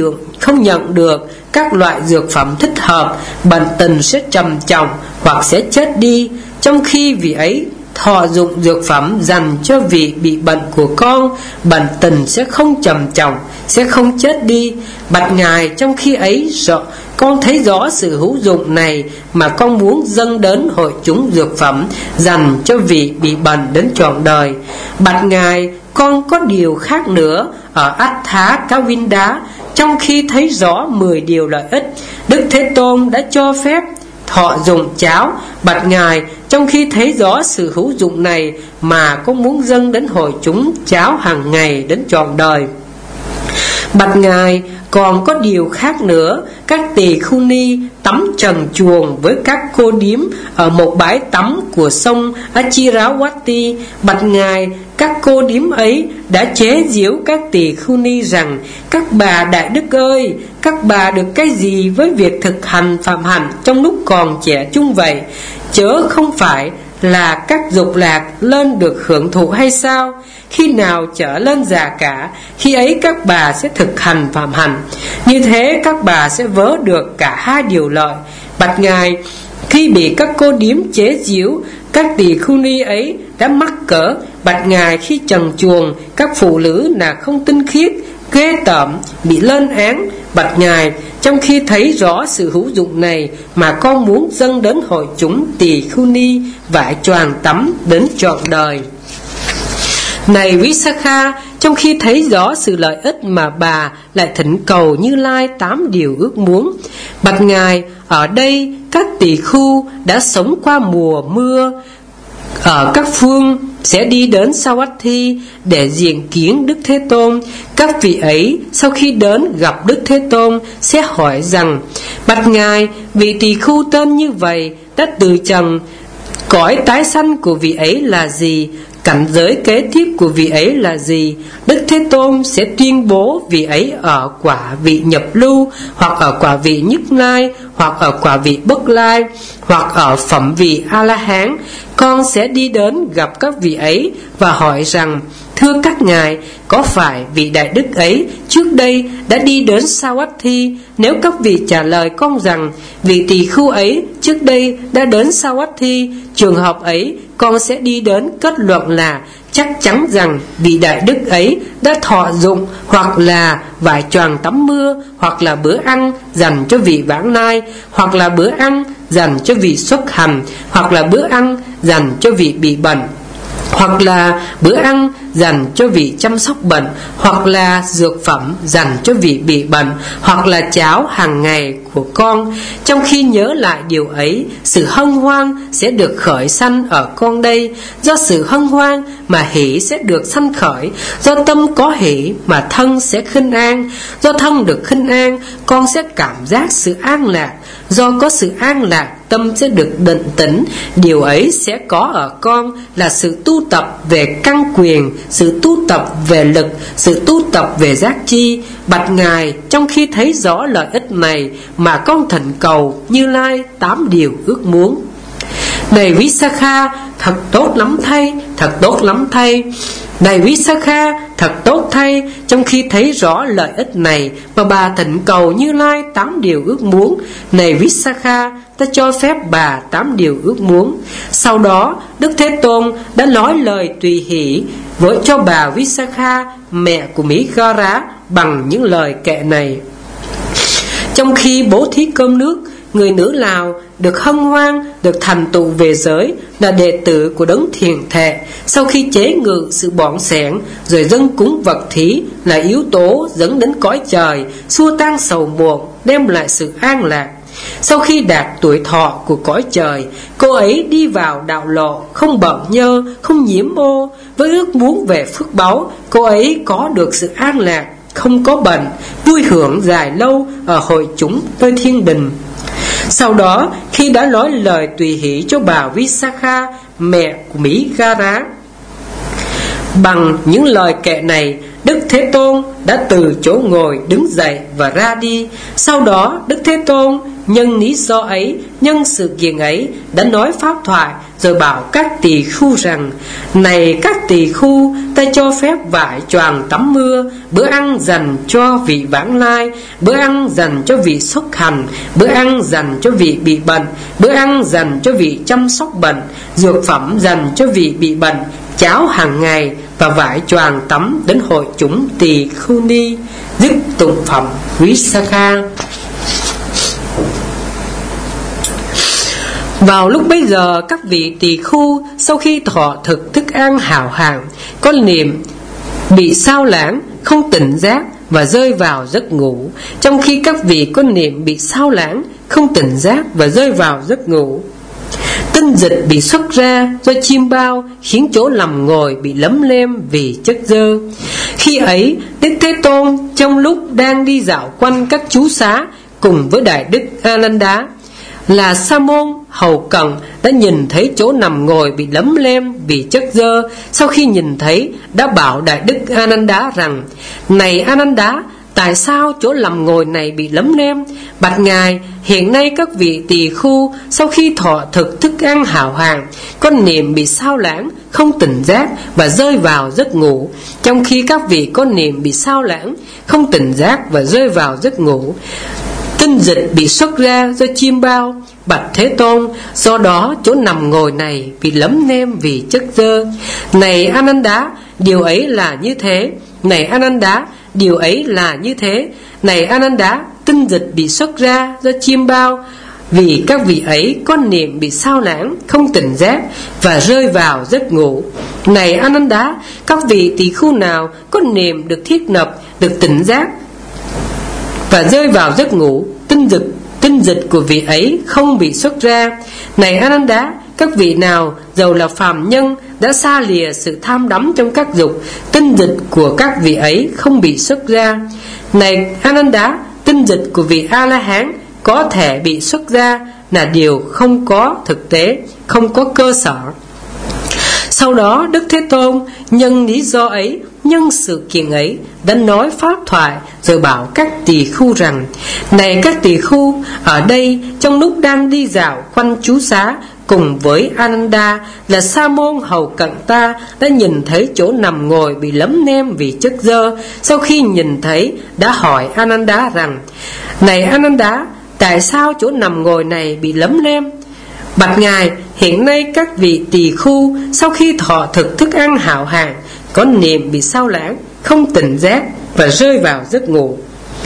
không nhận được các loại dược phẩm thích hợp, bệnh tình sẽ trầm trọng hoặc sẽ chết đi, trong khi vị ấy thọ dụng dược phẩm dành cho vị bị bệnh của con, bệnh tình sẽ không trầm trọng, sẽ không chết đi. Bạch Ngài, trong khi ấy con thấy rõ sự hữu dụng này mà con muốn dâng đến hội chúng dược phẩm dành cho vị bị bệnh đến trọn đời. Bạch Ngài, con có điều khác nữa ở Attha Kavinda. Trong khi thấy rõ 10 điều lợi ích, Đức Thế Tôn đã cho phép thọ dụng cháo. Bạch Ngài, trong khi thấy rõ sự hữu dụng này mà con muốn dâng đến hội chúng cháo hàng ngày đến trọn đời. Bạch Ngài, còn có điều khác nữa. Các tỳ khưu ni tắm trần chuồng với các cô điếm ở một bãi tắm của sông Achirawati. Bạch Ngài, các cô điếm ấy đã chế giễu các tỳ khưu ni rằng: các bà đại đức ơi, các bà được cái gì với việc thực hành phạm hạnh trong lúc còn trẻ trung vậy? Chớ không phải là các dục lạc lên được hưởng thụ hay sao? Khi nào trở lên già cả, khi ấy các bà sẽ thực hành phạm hạnh. Như thế các bà sẽ vớ được cả hai điều lợi. Bạch Ngài, khi bị các cô điếm chế giễu, các tỳ khưu ni ấy đã mắc cỡ. Bạch Ngài, khi trần chuồng, các phụ nữ là không tinh khiết, ghê tởm, bị lên án. Bạch Ngài, trong khi thấy rõ sự hữu dụng này mà con muốn dâng đến hội chúng tỳ khưu ni vải choàng tắm đến trọn đời. Này Visakha, trong khi thấy rõ sự lợi ích mà bà lại thỉnh cầu Như Lai 8 điều ước muốn. Bạch Ngài, ở đây các tỳ khưu đã sống qua mùa mưa ở các phương sẽ đi đến Savatthi để diện kiến Đức Thế Tôn. Các vị ấy sau khi đến gặp Đức Thế Tôn sẽ hỏi rằng: Bạch Ngài, vị tỳ khưu tên như vậy đã từ trần, cõi tái sanh của vị ấy là gì? Cảnh giới kế tiếp của vị ấy là gì? Đức Thế Tôn sẽ tuyên bố vị ấy ở quả vị nhập lưu, hoặc ở quả vị nhất lai, hoặc ở quả vị bất lai, hoặc ở phẩm vị A-la-hán. Con sẽ đi đến gặp các vị ấy và hỏi rằng: thưa các ngài, có phải vị đại đức ấy trước đây đã đi đến Savatthi? Nếu các vị trả lời con rằng vị tỳ khưu ấy trước đây đã đến Savatthi, trường hợp ấy con sẽ đi đến kết luận là chắc chắn rằng vị đại đức ấy đã thọ dụng hoặc là vải choàng tắm mưa, hoặc là bữa ăn dành cho vị vãng lai, hoặc là bữa ăn dành cho vị xuất hành, hoặc là bữa ăn dành cho vị bị bệnh, hoặc là bữa ăn dành cho vị chăm sóc bệnh, hoặc là dược phẩm dành cho vị bị bệnh, hoặc là cháo hàng ngày của con. Trong khi nhớ lại điều ấy, sự hân hoan sẽ được khởi sanh ở con đây. Do sự hân hoan mà hỷ sẽ được sanh khởi. Do tâm có hỷ mà thân sẽ khinh an. Do thân được khinh an, con sẽ cảm giác sự an lạc. Do có sự an lạc, tâm sẽ được định tĩnh. Điều ấy sẽ có ở con là sự tu tập về căn quyền, sự tu tập về lực, sự tu tập về giác chi. Bạch Ngài, trong khi thấy rõ lợi ích này mà con thỉnh cầu Như Lai 8 điều ước muốn. Này Visakha, thật tốt lắm thay, thật tốt lắm thay. Này Visakha, thật tốt thay, trong khi thấy rõ lợi ích này mà bà thỉnh cầu Như Lai 8 điều ước muốn. Này Visakha, ta cho phép bà 8 điều ước muốn. Sau đó Đức Thế Tôn đã nói lời tùy hỷ với cho bà Visakha, mẹ của Mỹ Gara, bằng những lời kệ này. Trong khi bố thí cơm nước, người nữ Lào được hân hoan, được thành tựu về giới, là đệ tử của đấng thiền thệ. Sau khi chế ngự sự bỏng sẻn rồi dâng cúng vật thí là yếu tố dẫn đến cõi trời, xua tan sầu muộn, đem lại sự an lạc. Sau khi đạt tuổi thọ của cõi trời, cô ấy đi vào đạo lộ, không bận nhơ, không nhiễm ô. Với ước muốn về phước báu, cô ấy có được sự an lạc, không có bệnh, vui hưởng dài lâu ở hội chúng nơi thiên đình. Sau đó, khi đã nói lời tùy hỷ cho bà Visakha, mẹ của Mỹ Gara, bằng những lời kệ này, Đức Thế Tôn đã từ chỗ ngồi đứng dậy và ra đi. Sau đó Đức Thế Tôn nhân lý do ấy, nhân sự kiện ấy, đã nói pháp thoại, rồi bảo các tỳ khưu rằng: này các tỳ khưu, ta cho phép vải choàng tắm mưa, bữa ăn dành cho vị vãng lai, bữa ăn dành cho vị xuất hành, bữa ăn dành cho vị bị bệnh, bữa ăn dành cho vị chăm sóc bệnh, dược phẩm dành cho vị bị bệnh, cháo hàng ngày và vải choàng tắm đến hội chúng tỳ khưu ni. Dứt tụng phẩm Visakha. Vào lúc bấy giờ, các vị tỳ khưu sau khi thọ thực thức ăn hào hạng, có niệm bị sao lãng, không tỉnh giác và rơi vào giấc ngủ. Trong khi các vị có niệm bị sao lãng, không tỉnh giác và rơi vào giấc ngủ, tinh dịch bị xuất ra do chim bao, khiến chỗ nằm ngồi bị lấm lem vì chất dơ. Khi ấy, Đức Thế Tôn trong lúc đang đi dạo quanh các chú xá cùng với Đại Đức A-nan-đá là Sa môn hầu cận, đã nhìn thấy chỗ nằm ngồi bị lấm lem vì chất dơ. Sau khi nhìn thấy, đã bảo Đại Đức A-nan-đá rằng: này A-nan-đá, tại sao chỗ nằm ngồi này bị lấm lem? Bạch Ngài, hiện nay các vị tỳ khưu sau khi thọ thực thức ăn hào hạng, con niệm bị sao lãng, không tỉnh giác và rơi vào giấc ngủ. Trong khi các vị có niệm bị sao lãng, không tỉnh giác và rơi vào giấc ngủ, tinh dịch bị xuất ra do chim bao. Bạch Thế Tôn, do đó chỗ nằm ngồi này bị lấm lem vì chất dơ. Này A-nan-đá, điều ấy là như thế. Này A-nan-đá, điều ấy là như thế. Này A-nan-đá, tinh dịch bị xuất ra do chim bao, vì các vị ấy có niệm bị sao lãng, không tỉnh giác và rơi vào giấc ngủ. Này A-nan-đá, các vị tỳ khưu nào có niệm được thiết lập, được tỉnh giác và rơi vào giấc ngủ, tinh dịch của vị ấy không bị xuất ra. Này A-nan-đá, các vị nào dầu là phàm nhân đã xa lìa sự tham đắm trong các dục, tinh dịch của các vị ấy không bị xuất ra. Này A-nan-đá, tinh dịch của vị A-la-hán có thể bị xuất ra là điều không có thực tế, không có cơ sở. Sau đó Đức Thế Tôn nhân lý do ấy, nhân sự kiện ấy, đã nói pháp thoại, rồi bảo các tỳ khưu rằng: này các tỳ khưu, ở đây trong lúc đang đi dạo quanh chú xá cùng với A-nan-đa là Sa môn hầu cận ta, đã nhìn thấy chỗ nằm ngồi bị lấm lem vì chất dơ. Sau khi nhìn thấy, đã hỏi A-nan-đá rằng: này A-nan-đá, tại sao chỗ nằm ngồi này bị lấm lem? Bạch Ngài, hiện nay các vị tỳ khưu sau khi thọ thực thức ăn hào hạng, có niệm bị sao lãng, không tỉnh giác và rơi vào giấc ngủ.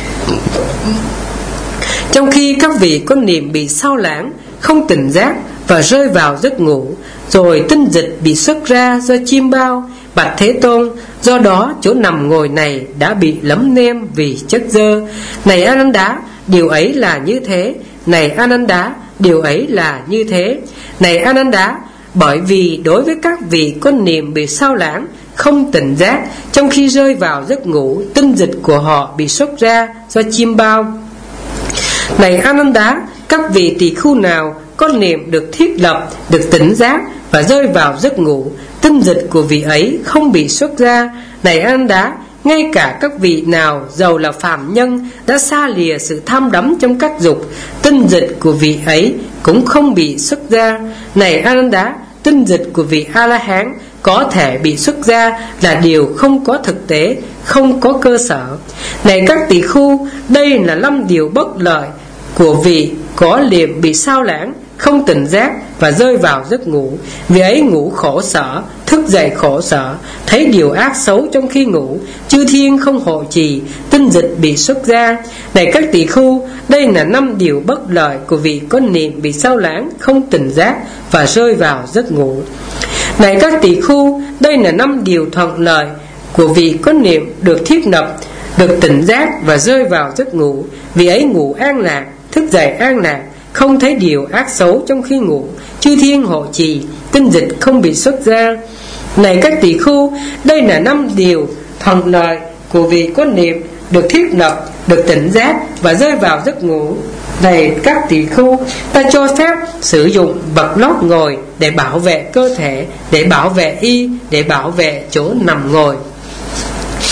Trong khi các vị có niệm bị sao lãng, không tỉnh giác và rơi vào giấc ngủ, rồi tinh dịch bị xuất ra do chim bao. Bạch Thế Tôn, do đó chỗ nằm ngồi này đã bị lấm lem vì chất dơ. Này A-nan-đá, điều ấy là như thế. Này A-nan-đá, điều ấy là như thế. Này A-nan-đá, bởi vì đối với các vị có niệm bị sao lãng, không tỉnh giác, trong khi rơi vào giấc ngủ, tinh dịch của họ bị xuất ra do chim bao. Này A-nan-đá, các vị tỳ khưu nào có niệm được thiết lập, được tỉnh giác và rơi vào giấc ngủ, tinh dịch của vị ấy không bị xuất ra. Này A-nan-đá, ngay cả các vị nào dầu là phàm nhân đã xa lìa sự tham đắm trong các dục, tinh dịch của vị ấy cũng không bị xuất ra. Này A-nan-đá, tinh dịch của vị A-la-hán có thể bị xuất ra là điều không có thực tế, không có cơ sở. Này các tỳ khưu, đây là 5 điều bất lợi của vị có niệm bị sao lãng, không tỉnh giác và rơi vào giấc ngủ. Vì ấy ngủ khổ sở, thức dậy khổ sở, thấy điều ác xấu trong khi ngủ, chư thiên không hộ trì, tinh dịch bị xuất ra. Này các tỳ khưu, đây là 5 điều bất lợi của vị có niệm bị sao lãng, không tỉnh giác và rơi vào giấc ngủ. Này các tỳ khưu, đây là 5 điều thuận lợi của vị có niệm được thiết lập, được tỉnh giác và rơi vào giấc ngủ. Vì ấy ngủ an lạc, thức dậy an lạc, không thấy điều ác xấu trong khi ngủ, chư thiên hộ trì, tinh dịch không bị xuất ra. Này các tỳ khưu, đây là 5 điều thuận lợi của vị có niệm được thiết lập, được tỉnh giác và rơi vào giấc ngủ. Này các tỳ khưu, ta cho phép sử dụng vật lót ngồi để bảo vệ cơ thể, để bảo vệ y, để bảo vệ chỗ nằm ngồi.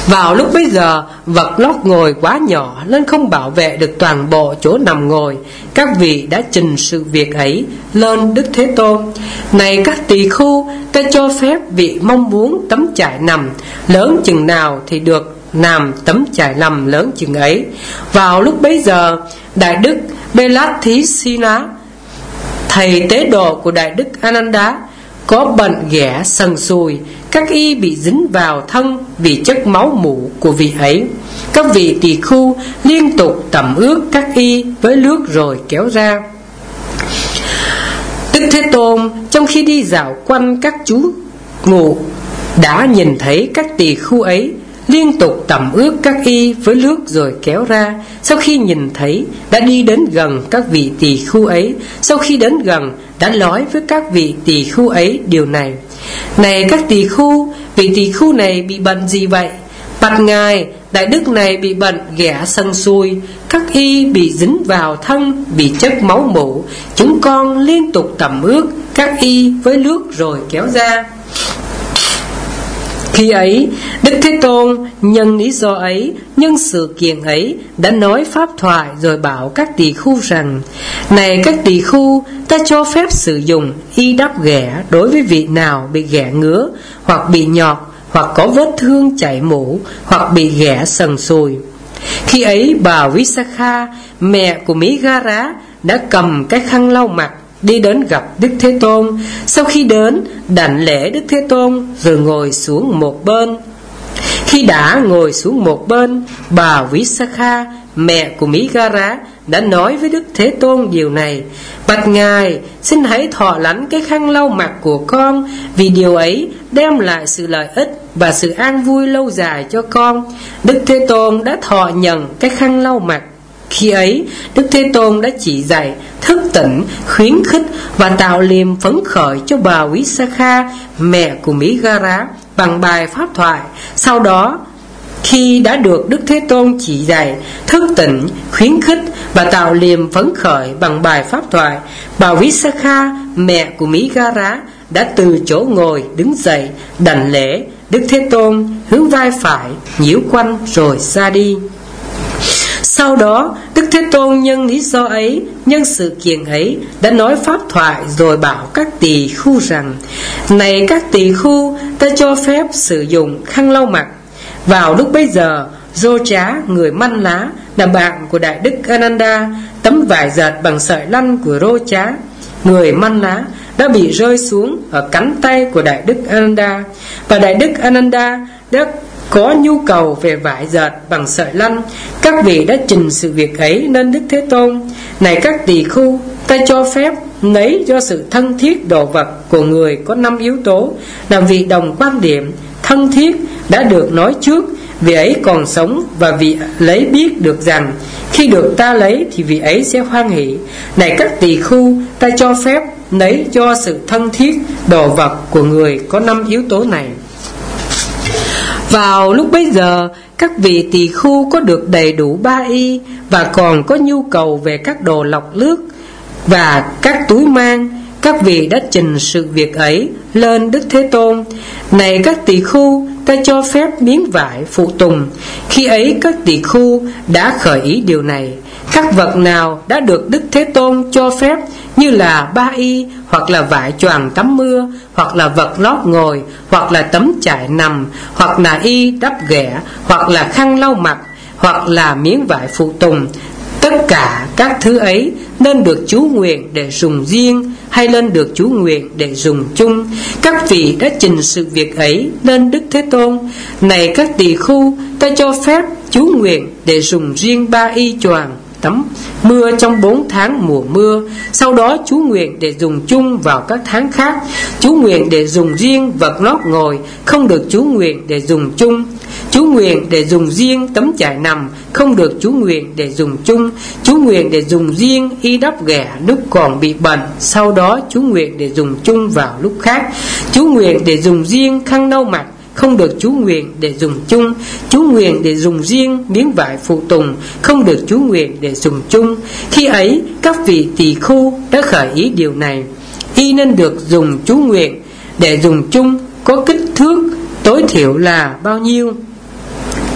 Vào lúc bấy giờ, vật lót ngồi quá nhỏ nên không bảo vệ được toàn bộ chỗ nằm ngồi. Các vị đã trình sự việc ấy lên Đức Thế Tôn: này các tỳ khưu, ta cho phép vị mong muốn tấm trải nằm lớn chừng nào thì được làm tấm trải nằm lớn chừng ấy. Vào lúc bấy giờ, Đại Đức Belatthina, thầy tế độ của Đại Đức Ananda, có bệnh ghẻ sần sùi. Các y bị dính vào thân vì chất máu mủ của vị ấy. Các vị tỳ khưu liên tục tẩm ướt các y với nước rồi kéo ra. Đức Thế Tôn trong khi đi dạo quanh các chú ngụ đã nhìn thấy các tỳ khưu ấy liên tục tẩm ướt các y với nước rồi kéo ra. Sau khi nhìn thấy, đã đi đến gần các vị tỳ khưu ấy. Sau khi đến gần, đã nói với các vị tỳ khưu ấy điều này: này các tỳ khưu, vị tỳ khưu này bị bệnh gì vậy? Bạch ngài, Đại Đức này bị bệnh ghẻ sần sùi. Các y bị dính vào thân vì chất máu mủ. Chúng con liên tục tẩm ướt các y với nước rồi kéo ra. Khi ấy, Đức Thế Tôn nhân lý do ấy, nhân sự kiện ấy, đã nói pháp thoại rồi bảo các tỳ khưu rằng: này các tỳ khưu, ta cho phép sử dụng y đắp ghẻ đối với vị nào bị ghẻ ngứa, hoặc bị nhọt, hoặc có vết thương chảy mủ, hoặc bị ghẻ sần sùi. Khi ấy, bà Visakha, mẹ của Megara, đã cầm cái khăn lau mặt đi đến gặp Đức Thế Tôn. Sau khi đến, đảnh lễ Đức Thế Tôn rồi ngồi xuống một bên. Khi đã ngồi xuống một bên, bà Visakha, mẹ của Megara, đã nói với Đức Thế Tôn điều này: bạch ngài, xin hãy thọ lãnh cái khăn lau mặt của con, vì điều ấy đem lại sự lợi ích và sự an vui lâu dài cho con. Đức Thế Tôn đã thọ nhận cái khăn lau mặt. Khi ấy, Đức Thế Tôn đã chỉ dạy, thức tỉnh, khuyến khích và tạo niềm phấn khởi cho bà Visakha, mẹ của Megara, bằng bài pháp thoại. Sau đó, khi đã được Đức Thế Tôn chỉ dạy, thức tỉnh, khuyến khích và tạo niềm phấn khởi bằng bài pháp thoại, bà Visakha, mẹ của Megara, đã từ chỗ ngồi đứng dậy, đảnh lễ Đức Thế Tôn, hướng vai phải, nhiễu quanh rồi ra đi. Sau đó, Đức Thế Tôn nhân lý do ấy, nhân sự kiện ấy, đã nói pháp thoại rồi bảo các tỳ khưu rằng: này các tỳ khưu, ta cho phép sử dụng khăn lau mặt. Vào lúc bấy giờ, Rocha, người Manh Lá, là bạn của Đại Đức Ananda, tấm vải dệt bằng sợi lanh của Rocha, người Manh Lá, đã bị rơi xuống ở cánh tay của Đại Đức Ananda. Và Đại Đức Ananda đã có nhu cầu về vải dệt bằng sợi lanh. Các vị đã trình sự việc ấy nên Đức Thế Tôn: này các tỳ khưu, ta cho phép nấy do sự thân thiết đồ vật của người có 5 yếu tố, là vị đồng quan điểm. Thân thiết đã được nói trước, vị ấy còn sống, và vị lấy biết được rằng khi được ta lấy thì vị ấy sẽ hoan hỷ. Này các tỳ khưu, ta cho phép nấy do sự thân thiết đồ vật của người có 5 yếu tố này. Vào lúc bấy giờ, các vị tỳ khưu có được đầy đủ 3 y và còn có nhu cầu về các đồ lọc nước và các túi mang. Các vị đã trình sự việc ấy lên Đức Thế Tôn: này các tỳ khưu, ta cho phép miếng vải phụ tùng. Khi ấy các tỳ khưu đã khởi ý điều này. Các vật nào đã được Đức Thế Tôn cho phép, như là 3 y, hoặc là vải choàng tắm mưa, hoặc là vật lót ngồi, hoặc là tấm trải nằm, hoặc là y đắp ghẻ, hoặc là khăn lau mặt, hoặc là miếng vải phụ tùng, tất cả các thứ ấy nên được chú nguyện để dùng riêng hay nên được chú nguyện để dùng chung. Các vị đã trình sự việc ấy lên Đức Thế Tôn: này các tỳ khưu, ta cho phép chú nguyện để dùng riêng 3 y choàng tắm mưa trong 4 tháng mùa mưa. Sau đó chú nguyện để dùng chung vào các tháng khác. Chú nguyện để dùng riêng vật lót ngồi, không được chú nguyện để dùng chung. Chú nguyện để dùng riêng tấm trải nằm, không được chú nguyện để dùng chung. Chú nguyện để dùng riêng y đắp ghẻ lúc còn bị bệnh, sau đó chú nguyện để dùng chung vào lúc khác. Chú nguyện để dùng riêng khăn lau mặt, không được chú nguyện để dùng chung. Chú nguyện để dùng riêng miếng vải phụ tùng, không được chú nguyện để dùng chung. Khi ấy các vị tỳ khưu đã khởi ý điều này: y nên được dùng chú nguyện để dùng chung có kích thước tối thiểu là bao nhiêu?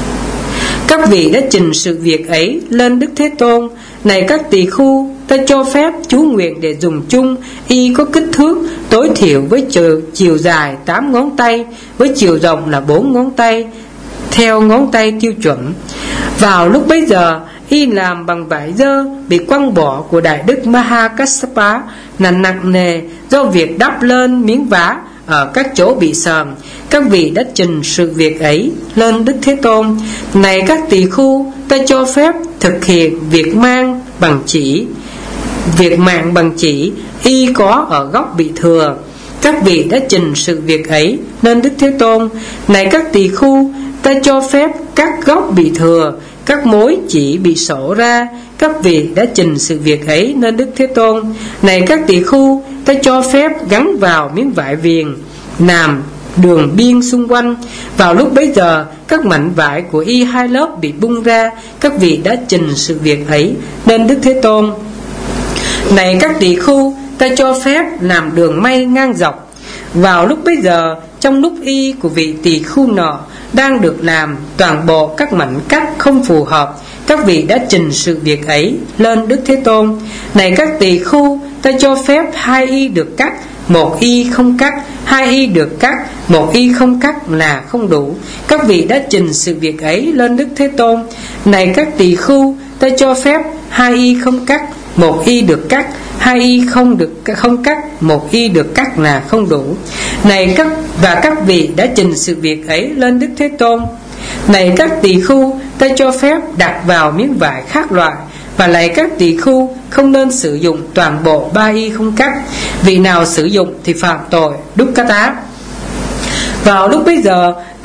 Các vị đã trình sự việc ấy lên Đức Thế Tôn. Này các tỳ khưu, ta cho phép chú nguyện để dùng chung y có kích thước tối thiểu với chiều dài 8 ngón tay, với chiều rộng là 4 ngón tay, theo ngón tay tiêu chuẩn. Vào lúc bấy giờ, y làm bằng vải dơ bị quăng bỏ của Đại Đức Mahakassapa là nặng nề do việc đắp lên miếng vá ở các chỗ bị sờn. Các vị đã trình sự việc ấy lên Đức Thế Tôn. Này các tỳ khưu, ta cho phép thực hiện việc mang bằng chỉ. Việc mạng bằng chỉ y có ở góc bị thừa. Các vị đã trình sự việc ấy lên Đức Thế Tôn. Này các tỳ khưu, ta cho phép các góc bị thừa, các mối chỉ bị sổ ra. Các vị đã trình sự việc ấy nên Đức Thế Tôn. Này các tỳ khưu, ta cho phép gắn vào miếng vải viền làm đường biên xung quanh. Vào lúc bấy giờ, các mảnh vải của y 2 lớp bị bung ra. Các vị đã trình sự việc ấy nên Đức Thế Tôn. Này các tỳ khưu, ta cho phép làm đường may ngang dọc. Vào lúc bấy giờ, trong lúc y của vị tỳ khưu nọ đang được làm toàn bộ các mảnh cắt không phù hợp, các vị đã trình sự việc ấy lên Đức Thế Tôn. Này các tỳ khưu, ta cho phép 2 y được cắt, 1 y không cắt. 2 y được cắt, 1 y không cắt là không đủ. Các vị đã trình sự việc ấy lên Đức Thế Tôn. Này các tỳ khưu, ta cho phép 2 y không cắt, 1 y được cắt. 2 y không cắt, 1 y được cắt là không đủ. Này các vị đã trình sự việc ấy lên Đức Thế Tôn. Này các tỳ khưu, ta cho phép đặt vào miếng vải khác loại. Và lại các tỳ khưu không nên sử dụng toàn bộ 3 y không cắt. Vị nào sử dụng thì phạm tội Dukkata. Vào lúc bấy giờ, có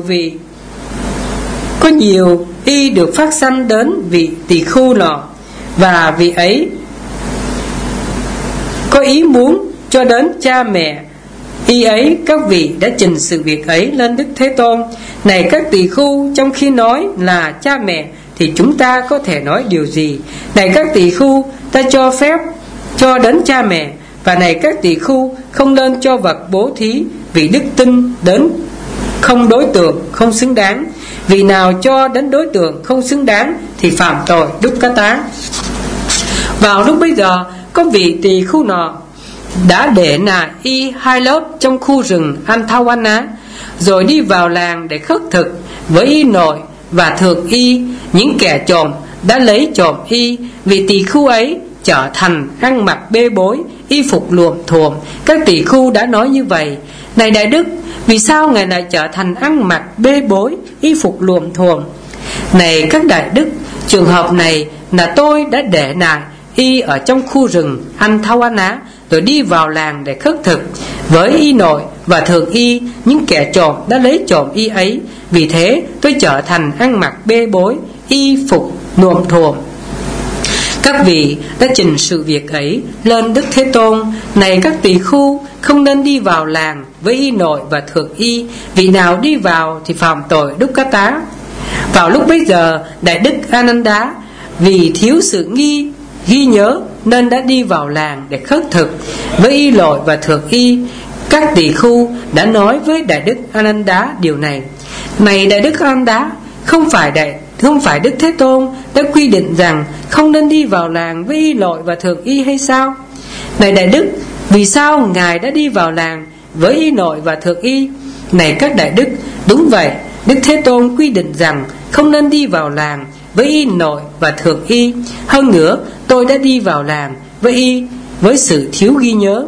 nhiều y được phát sanh đến vị tỳ khưu nọ, và vị ấy có ý muốn cho đến cha mẹ y ấy. Các vị đã trình sự việc ấy lên Đức Thế Tôn. Này các tỳ khưu, trong khi nói là cha mẹ thì chúng ta có thể nói điều gì? Này các tỳ khưu, ta cho phép cho đến cha mẹ. Và này các tỳ khưu, không nên cho vật bố thí vì đức tin đến không đối tượng, không xứng đáng. Vì nào cho đến đối tượng không xứng đáng thì phạm tội Dukkata. Vào lúc bấy giờ, có vị tỳ khưu nọ đã để nại y 2 lớp trong khu rừng Anthawana, rồi đi vào làng để khất thực với y nội và thượng y. Những kẻ trộm đã lấy trộm y. Vị tỳ khưu ấy trở thành ăn mặc bê bối, y phục luộm thuộm. Các tỳ khưu đã nói như vậy: Này Đại Đức, vì sao ngài lại trở thành ăn mặc bê bối, y phục luộm thuộm? Này các Đại Đức, trường hợp này là tôi đã để nại y ở trong khu rừng Anthawana, rồi đi vào làng để khất thực với y nội và thượng y. Những kẻ trộm đã lấy trộm y ấy. Vì thế tôi trở thành ăn mặc bê bối, y phục luộm thuộm. Các vị đã trình sự việc ấy lên Đức Thế Tôn. Này các tỳ khưu, không nên đi vào làng với y nội và thượng y. Vị nào đi vào thì phạm tội Dukkata. Vào lúc bấy giờ, Đại Đức Ananda vì thiếu sự ghi nhớ nên đã đi vào làng để khất thực với y nội và thượng y. Các tỳ khưu đã nói với Đại Đức Ananda điều này: Này Đại Đức Ananda, không phải Đức Thế Tôn đã quy định rằng không nên đi vào làng với y nội và thượng y hay sao? Này Đại Đức, vì sao ngài đã đi vào làng với y nội và thượng y? Này các Đại Đức, đúng vậy, Đức Thế Tôn quy định rằng không nên đi vào làng với y nội và thượng y. Hơn nữa, tôi đã đi vào làng với y với sự thiếu ghi nhớ.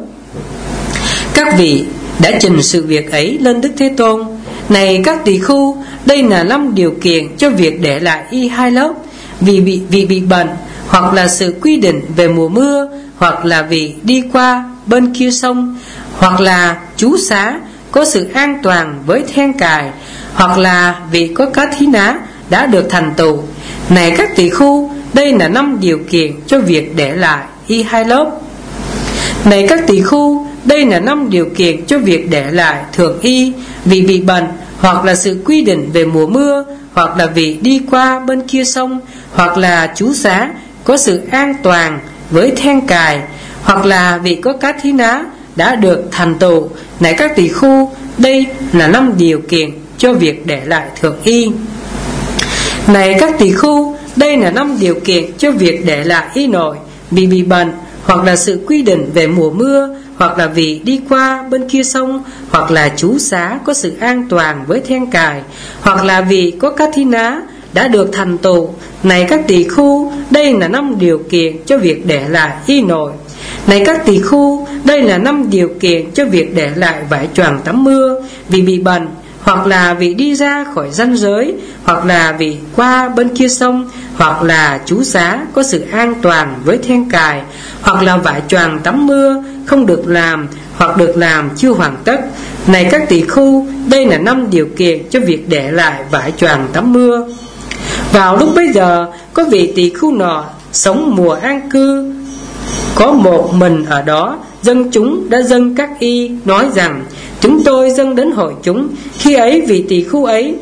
Các vị đã trình sự việc ấy lên Đức Thế Tôn. Này các tỳ khưu, đây là 5 điều kiện cho việc để lại y 2 lớp: vì bị bệnh, hoặc là sự quy định về mùa mưa, hoặc là vì đi qua bên kia sông, hoặc là trú xá có sự an toàn với then cài, hoặc là vì có cá thí ná đã được thành tựu. Này các tỳ khưu, đây là 5 điều kiện cho việc để lại y 2 lớp. Này các tỳ khưu, đây là 5 điều kiện cho việc để lại thượng y: vì bị bệnh, hoặc là sự quy định về mùa mưa, hoặc là vì đi qua bên kia sông, hoặc là trú xá có sự an toàn với then cài, hoặc là vì có cá thí ná đã được thành tựu. Này các tỳ khưu, đây là 5 điều kiện cho việc để lại thượng y. Này các tỳ khưu, đây là 5 điều kiện cho việc để lại y nội vì bị bệnh, hoặc là sự quy định về mùa mưa, hoặc là vì đi qua bên kia sông, hoặc là trú xá có sự an toàn với then cài, hoặc là vì có Kathina đã được thành tựu. Này các tỳ khưu, đây là 5 điều kiện cho việc để lại y nội. Này các tỳ khưu, đây là 5 điều kiện cho việc để lại vải choàng tắm mưa vì bị bệnh, hoặc là vì đi ra khỏi ranh giới, hoặc là vì qua bên kia sông, hoặc là trú xá có sự an toàn với then cài, hoặc là vải choàng tắm mưa không được làm, hoặc được làm chưa hoàn tất. Này các tỳ khưu, đây là 5 điều kiện cho việc để lại vải choàng tắm mưa. Vào lúc bấy giờ, có vị tỳ khưu nọ sống mùa an cư, có một mình ở đó. Dân chúng đã dâng các y, nói rằng: chúng tôi dâng đến hội chúng. Khi ấy vị tỳ khưu ấy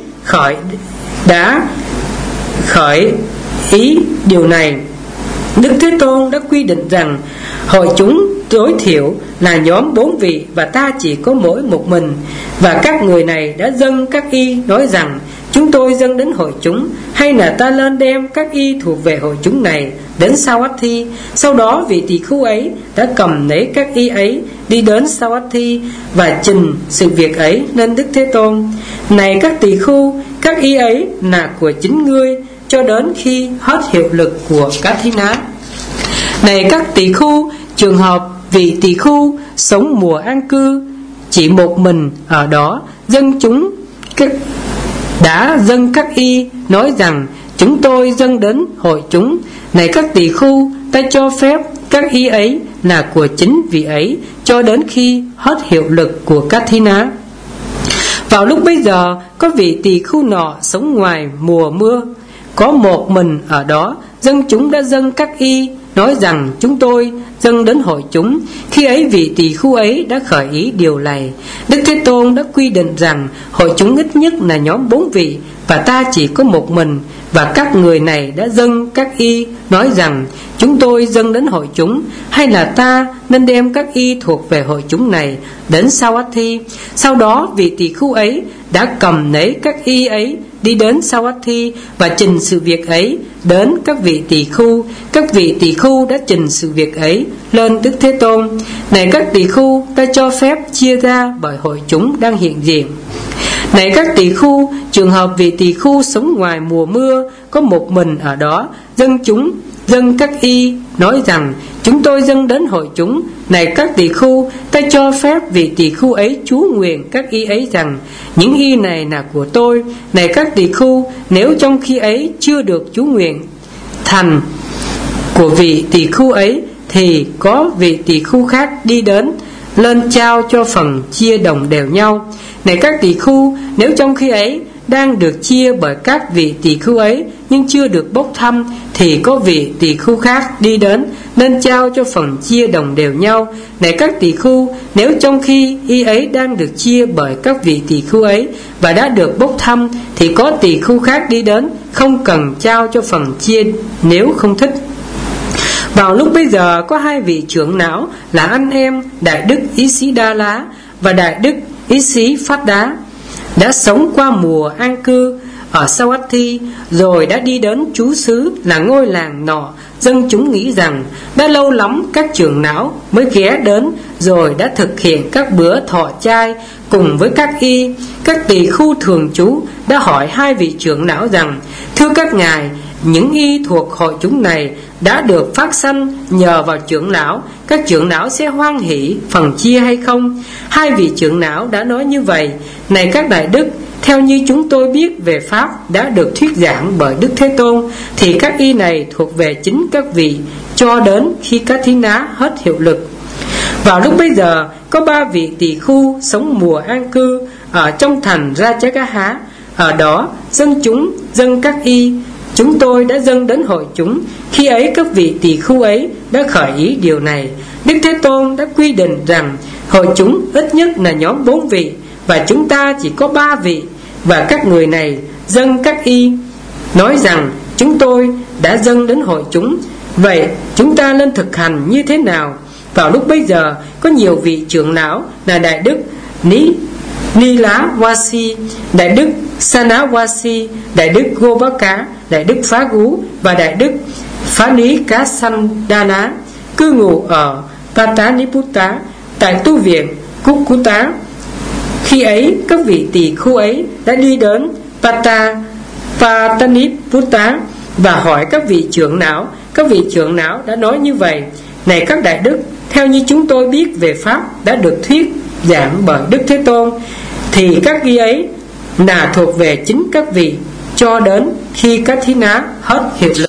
đã khởi ý điều này. Đức Thế Tôn đã quy định rằng hội chúng tối thiểu là nhóm 4 vị, và ta chỉ có mỗi một mình. Và các người này đã dâng các y, nói rằng: chúng tôi dâng đến hội chúng, hay là ta lên đem các y thuộc về hội chúng này đến Savatthi. Sau đó vị tỳ khưu ấy đã cầm lấy các y ấy, đi đến Savatthi và trình sự việc ấy lên Đức Thế Tôn. Này các tỳ khưu, các y ấy là của chính ngươi cho đến khi hết hiệu lực của Kathina. Này các tỳ khưu, trường hợp vị tỳ khưu sống mùa an cư chỉ một mình ở đó, dân chúng đã dâng các y, nói rằng: chúng tôi dâng đến hội chúng. Này các tỳ khưu, ta cho phép các y ấy là của chính vị ấy cho đến khi hết hiệu lực của Kathina. Vào lúc bấy giờ, có vị tỳ khưu nọ sống ngoài mùa mưa, có một mình ở đó. Dân chúng đã dâng các y, nói rằng: chúng tôi dâng đến hội chúng. Khi ấy vị tỳ khưu ấy đã khởi ý điều này. Đức Thế Tôn đã quy định rằng hội chúng ít nhất là nhóm 4 vị, và ta chỉ có một mình. Và các người này đã dâng các y, nói rằng: chúng tôi dâng đến hội chúng, hay là ta nên đem các y thuộc về hội chúng này đến Savatthi. Sau đó vị tỳ khưu ấy đã cầm lấy các y ấy, đi đến Savatthi và trình sự việc ấy đến các vị tỳ khưu. Các vị tỳ khưu đã trình sự việc ấy lên Đức Thế Tôn. Này các tỳ khưu, ta cho phép chia ra bởi hội chúng đang hiện diện. Này các tỳ khưu, trường hợp vị tỳ khưu sống ngoài mùa mưa, có một mình ở đó, dân chúng dâng các y, nói rằng: chúng tôi dâng đến hội chúng. Này các tỳ khưu, ta cho phép vị tỳ khưu ấy chú nguyện các y ấy rằng: những y này là của tôi. Này các tỳ khưu, nếu trong khi ấy chưa được chú nguyện thành của vị tỳ khưu ấy, thì có vị tỳ khưu khác đi đến, lên trao cho phần chia đồng đều nhau. Này các tỳ khưu, nếu trong khi ấy đang được chia bởi các vị tỳ khưu ấy nhưng chưa được bốc thăm, thì có vị tỳ khưu khác đi đến, nên trao cho phần chia đồng đều nhau. Này các tỳ khưu, nếu trong khi y ấy đang được chia bởi các vị tỳ khưu ấy và đã được bốc thăm, thì có tỳ khưu khác đi đến, không cần trao cho phần chia nếu không thích. Vào lúc bấy giờ, có 2 vị trưởng não là anh em Đại Đức Ý Sĩ Đa Lá và Đại Đức Ý Sĩ Phát Đá đã sống qua mùa an cư ở Savatthi, rồi đã đi đến trú xứ là ngôi làng nọ. Dân chúng nghĩ rằng đã lâu lắm các trưởng não mới ghé đến, rồi đã thực hiện các bữa thọ chay cùng với các y. Các tỳ khưu thường trú đã hỏi 2 vị trưởng não rằng: thưa các ngài, những y thuộc hội chúng này đã được phát sanh nhờ vào trưởng lão, các trưởng lão sẽ hoan hỷ phần chia hay không? 2 vị trưởng lão đã nói như vậy: này các đại đức, theo như chúng tôi biết về pháp đã được thuyết giảng bởi Đức Thế Tôn, thì các y này thuộc về chính các vị cho đến khi Kathina hết hiệu lực. Vào lúc bấy giờ, có 3 vị tỳ khưu sống mùa an cư ở trong thành Rajagaha. Ở đó dân chúng dâng các y, chúng tôi đã dâng đến hội chúng. Khi ấy các vị tỳ khưu ấy đã khởi ý điều này. Đức Thế Tôn đã quy định rằng hội chúng ít nhất là nhóm 4 vị, và chúng ta chỉ có 3 vị. Và các người này dâng các y, nói rằng: chúng tôi đã dâng đến hội chúng, vậy chúng ta nên thực hành như thế nào? Vào lúc bấy giờ, có nhiều vị trưởng lão là Đại Đức Ni Lá Vasi, Đại Đức Sanawasi, Đại đức Gobaka, Đại đức Phá Gú và Đại đức Phá Ní Cá Sanh Đa Ná cư ngụ ở Pataniputta tại tu viện Kukkuta. Khi ấy các vị tỳ khưu ấy đã đi đến Pataniputta và hỏi các vị trưởng não. Các vị trưởng não đã nói như vậy: này các đại đức, theo như chúng tôi biết về pháp đã được thuyết giảng bởi Đức Thế Tôn, thì các ghi ấy là thuộc về chính các vị cho đến khi các thí ná hết hiệu lực.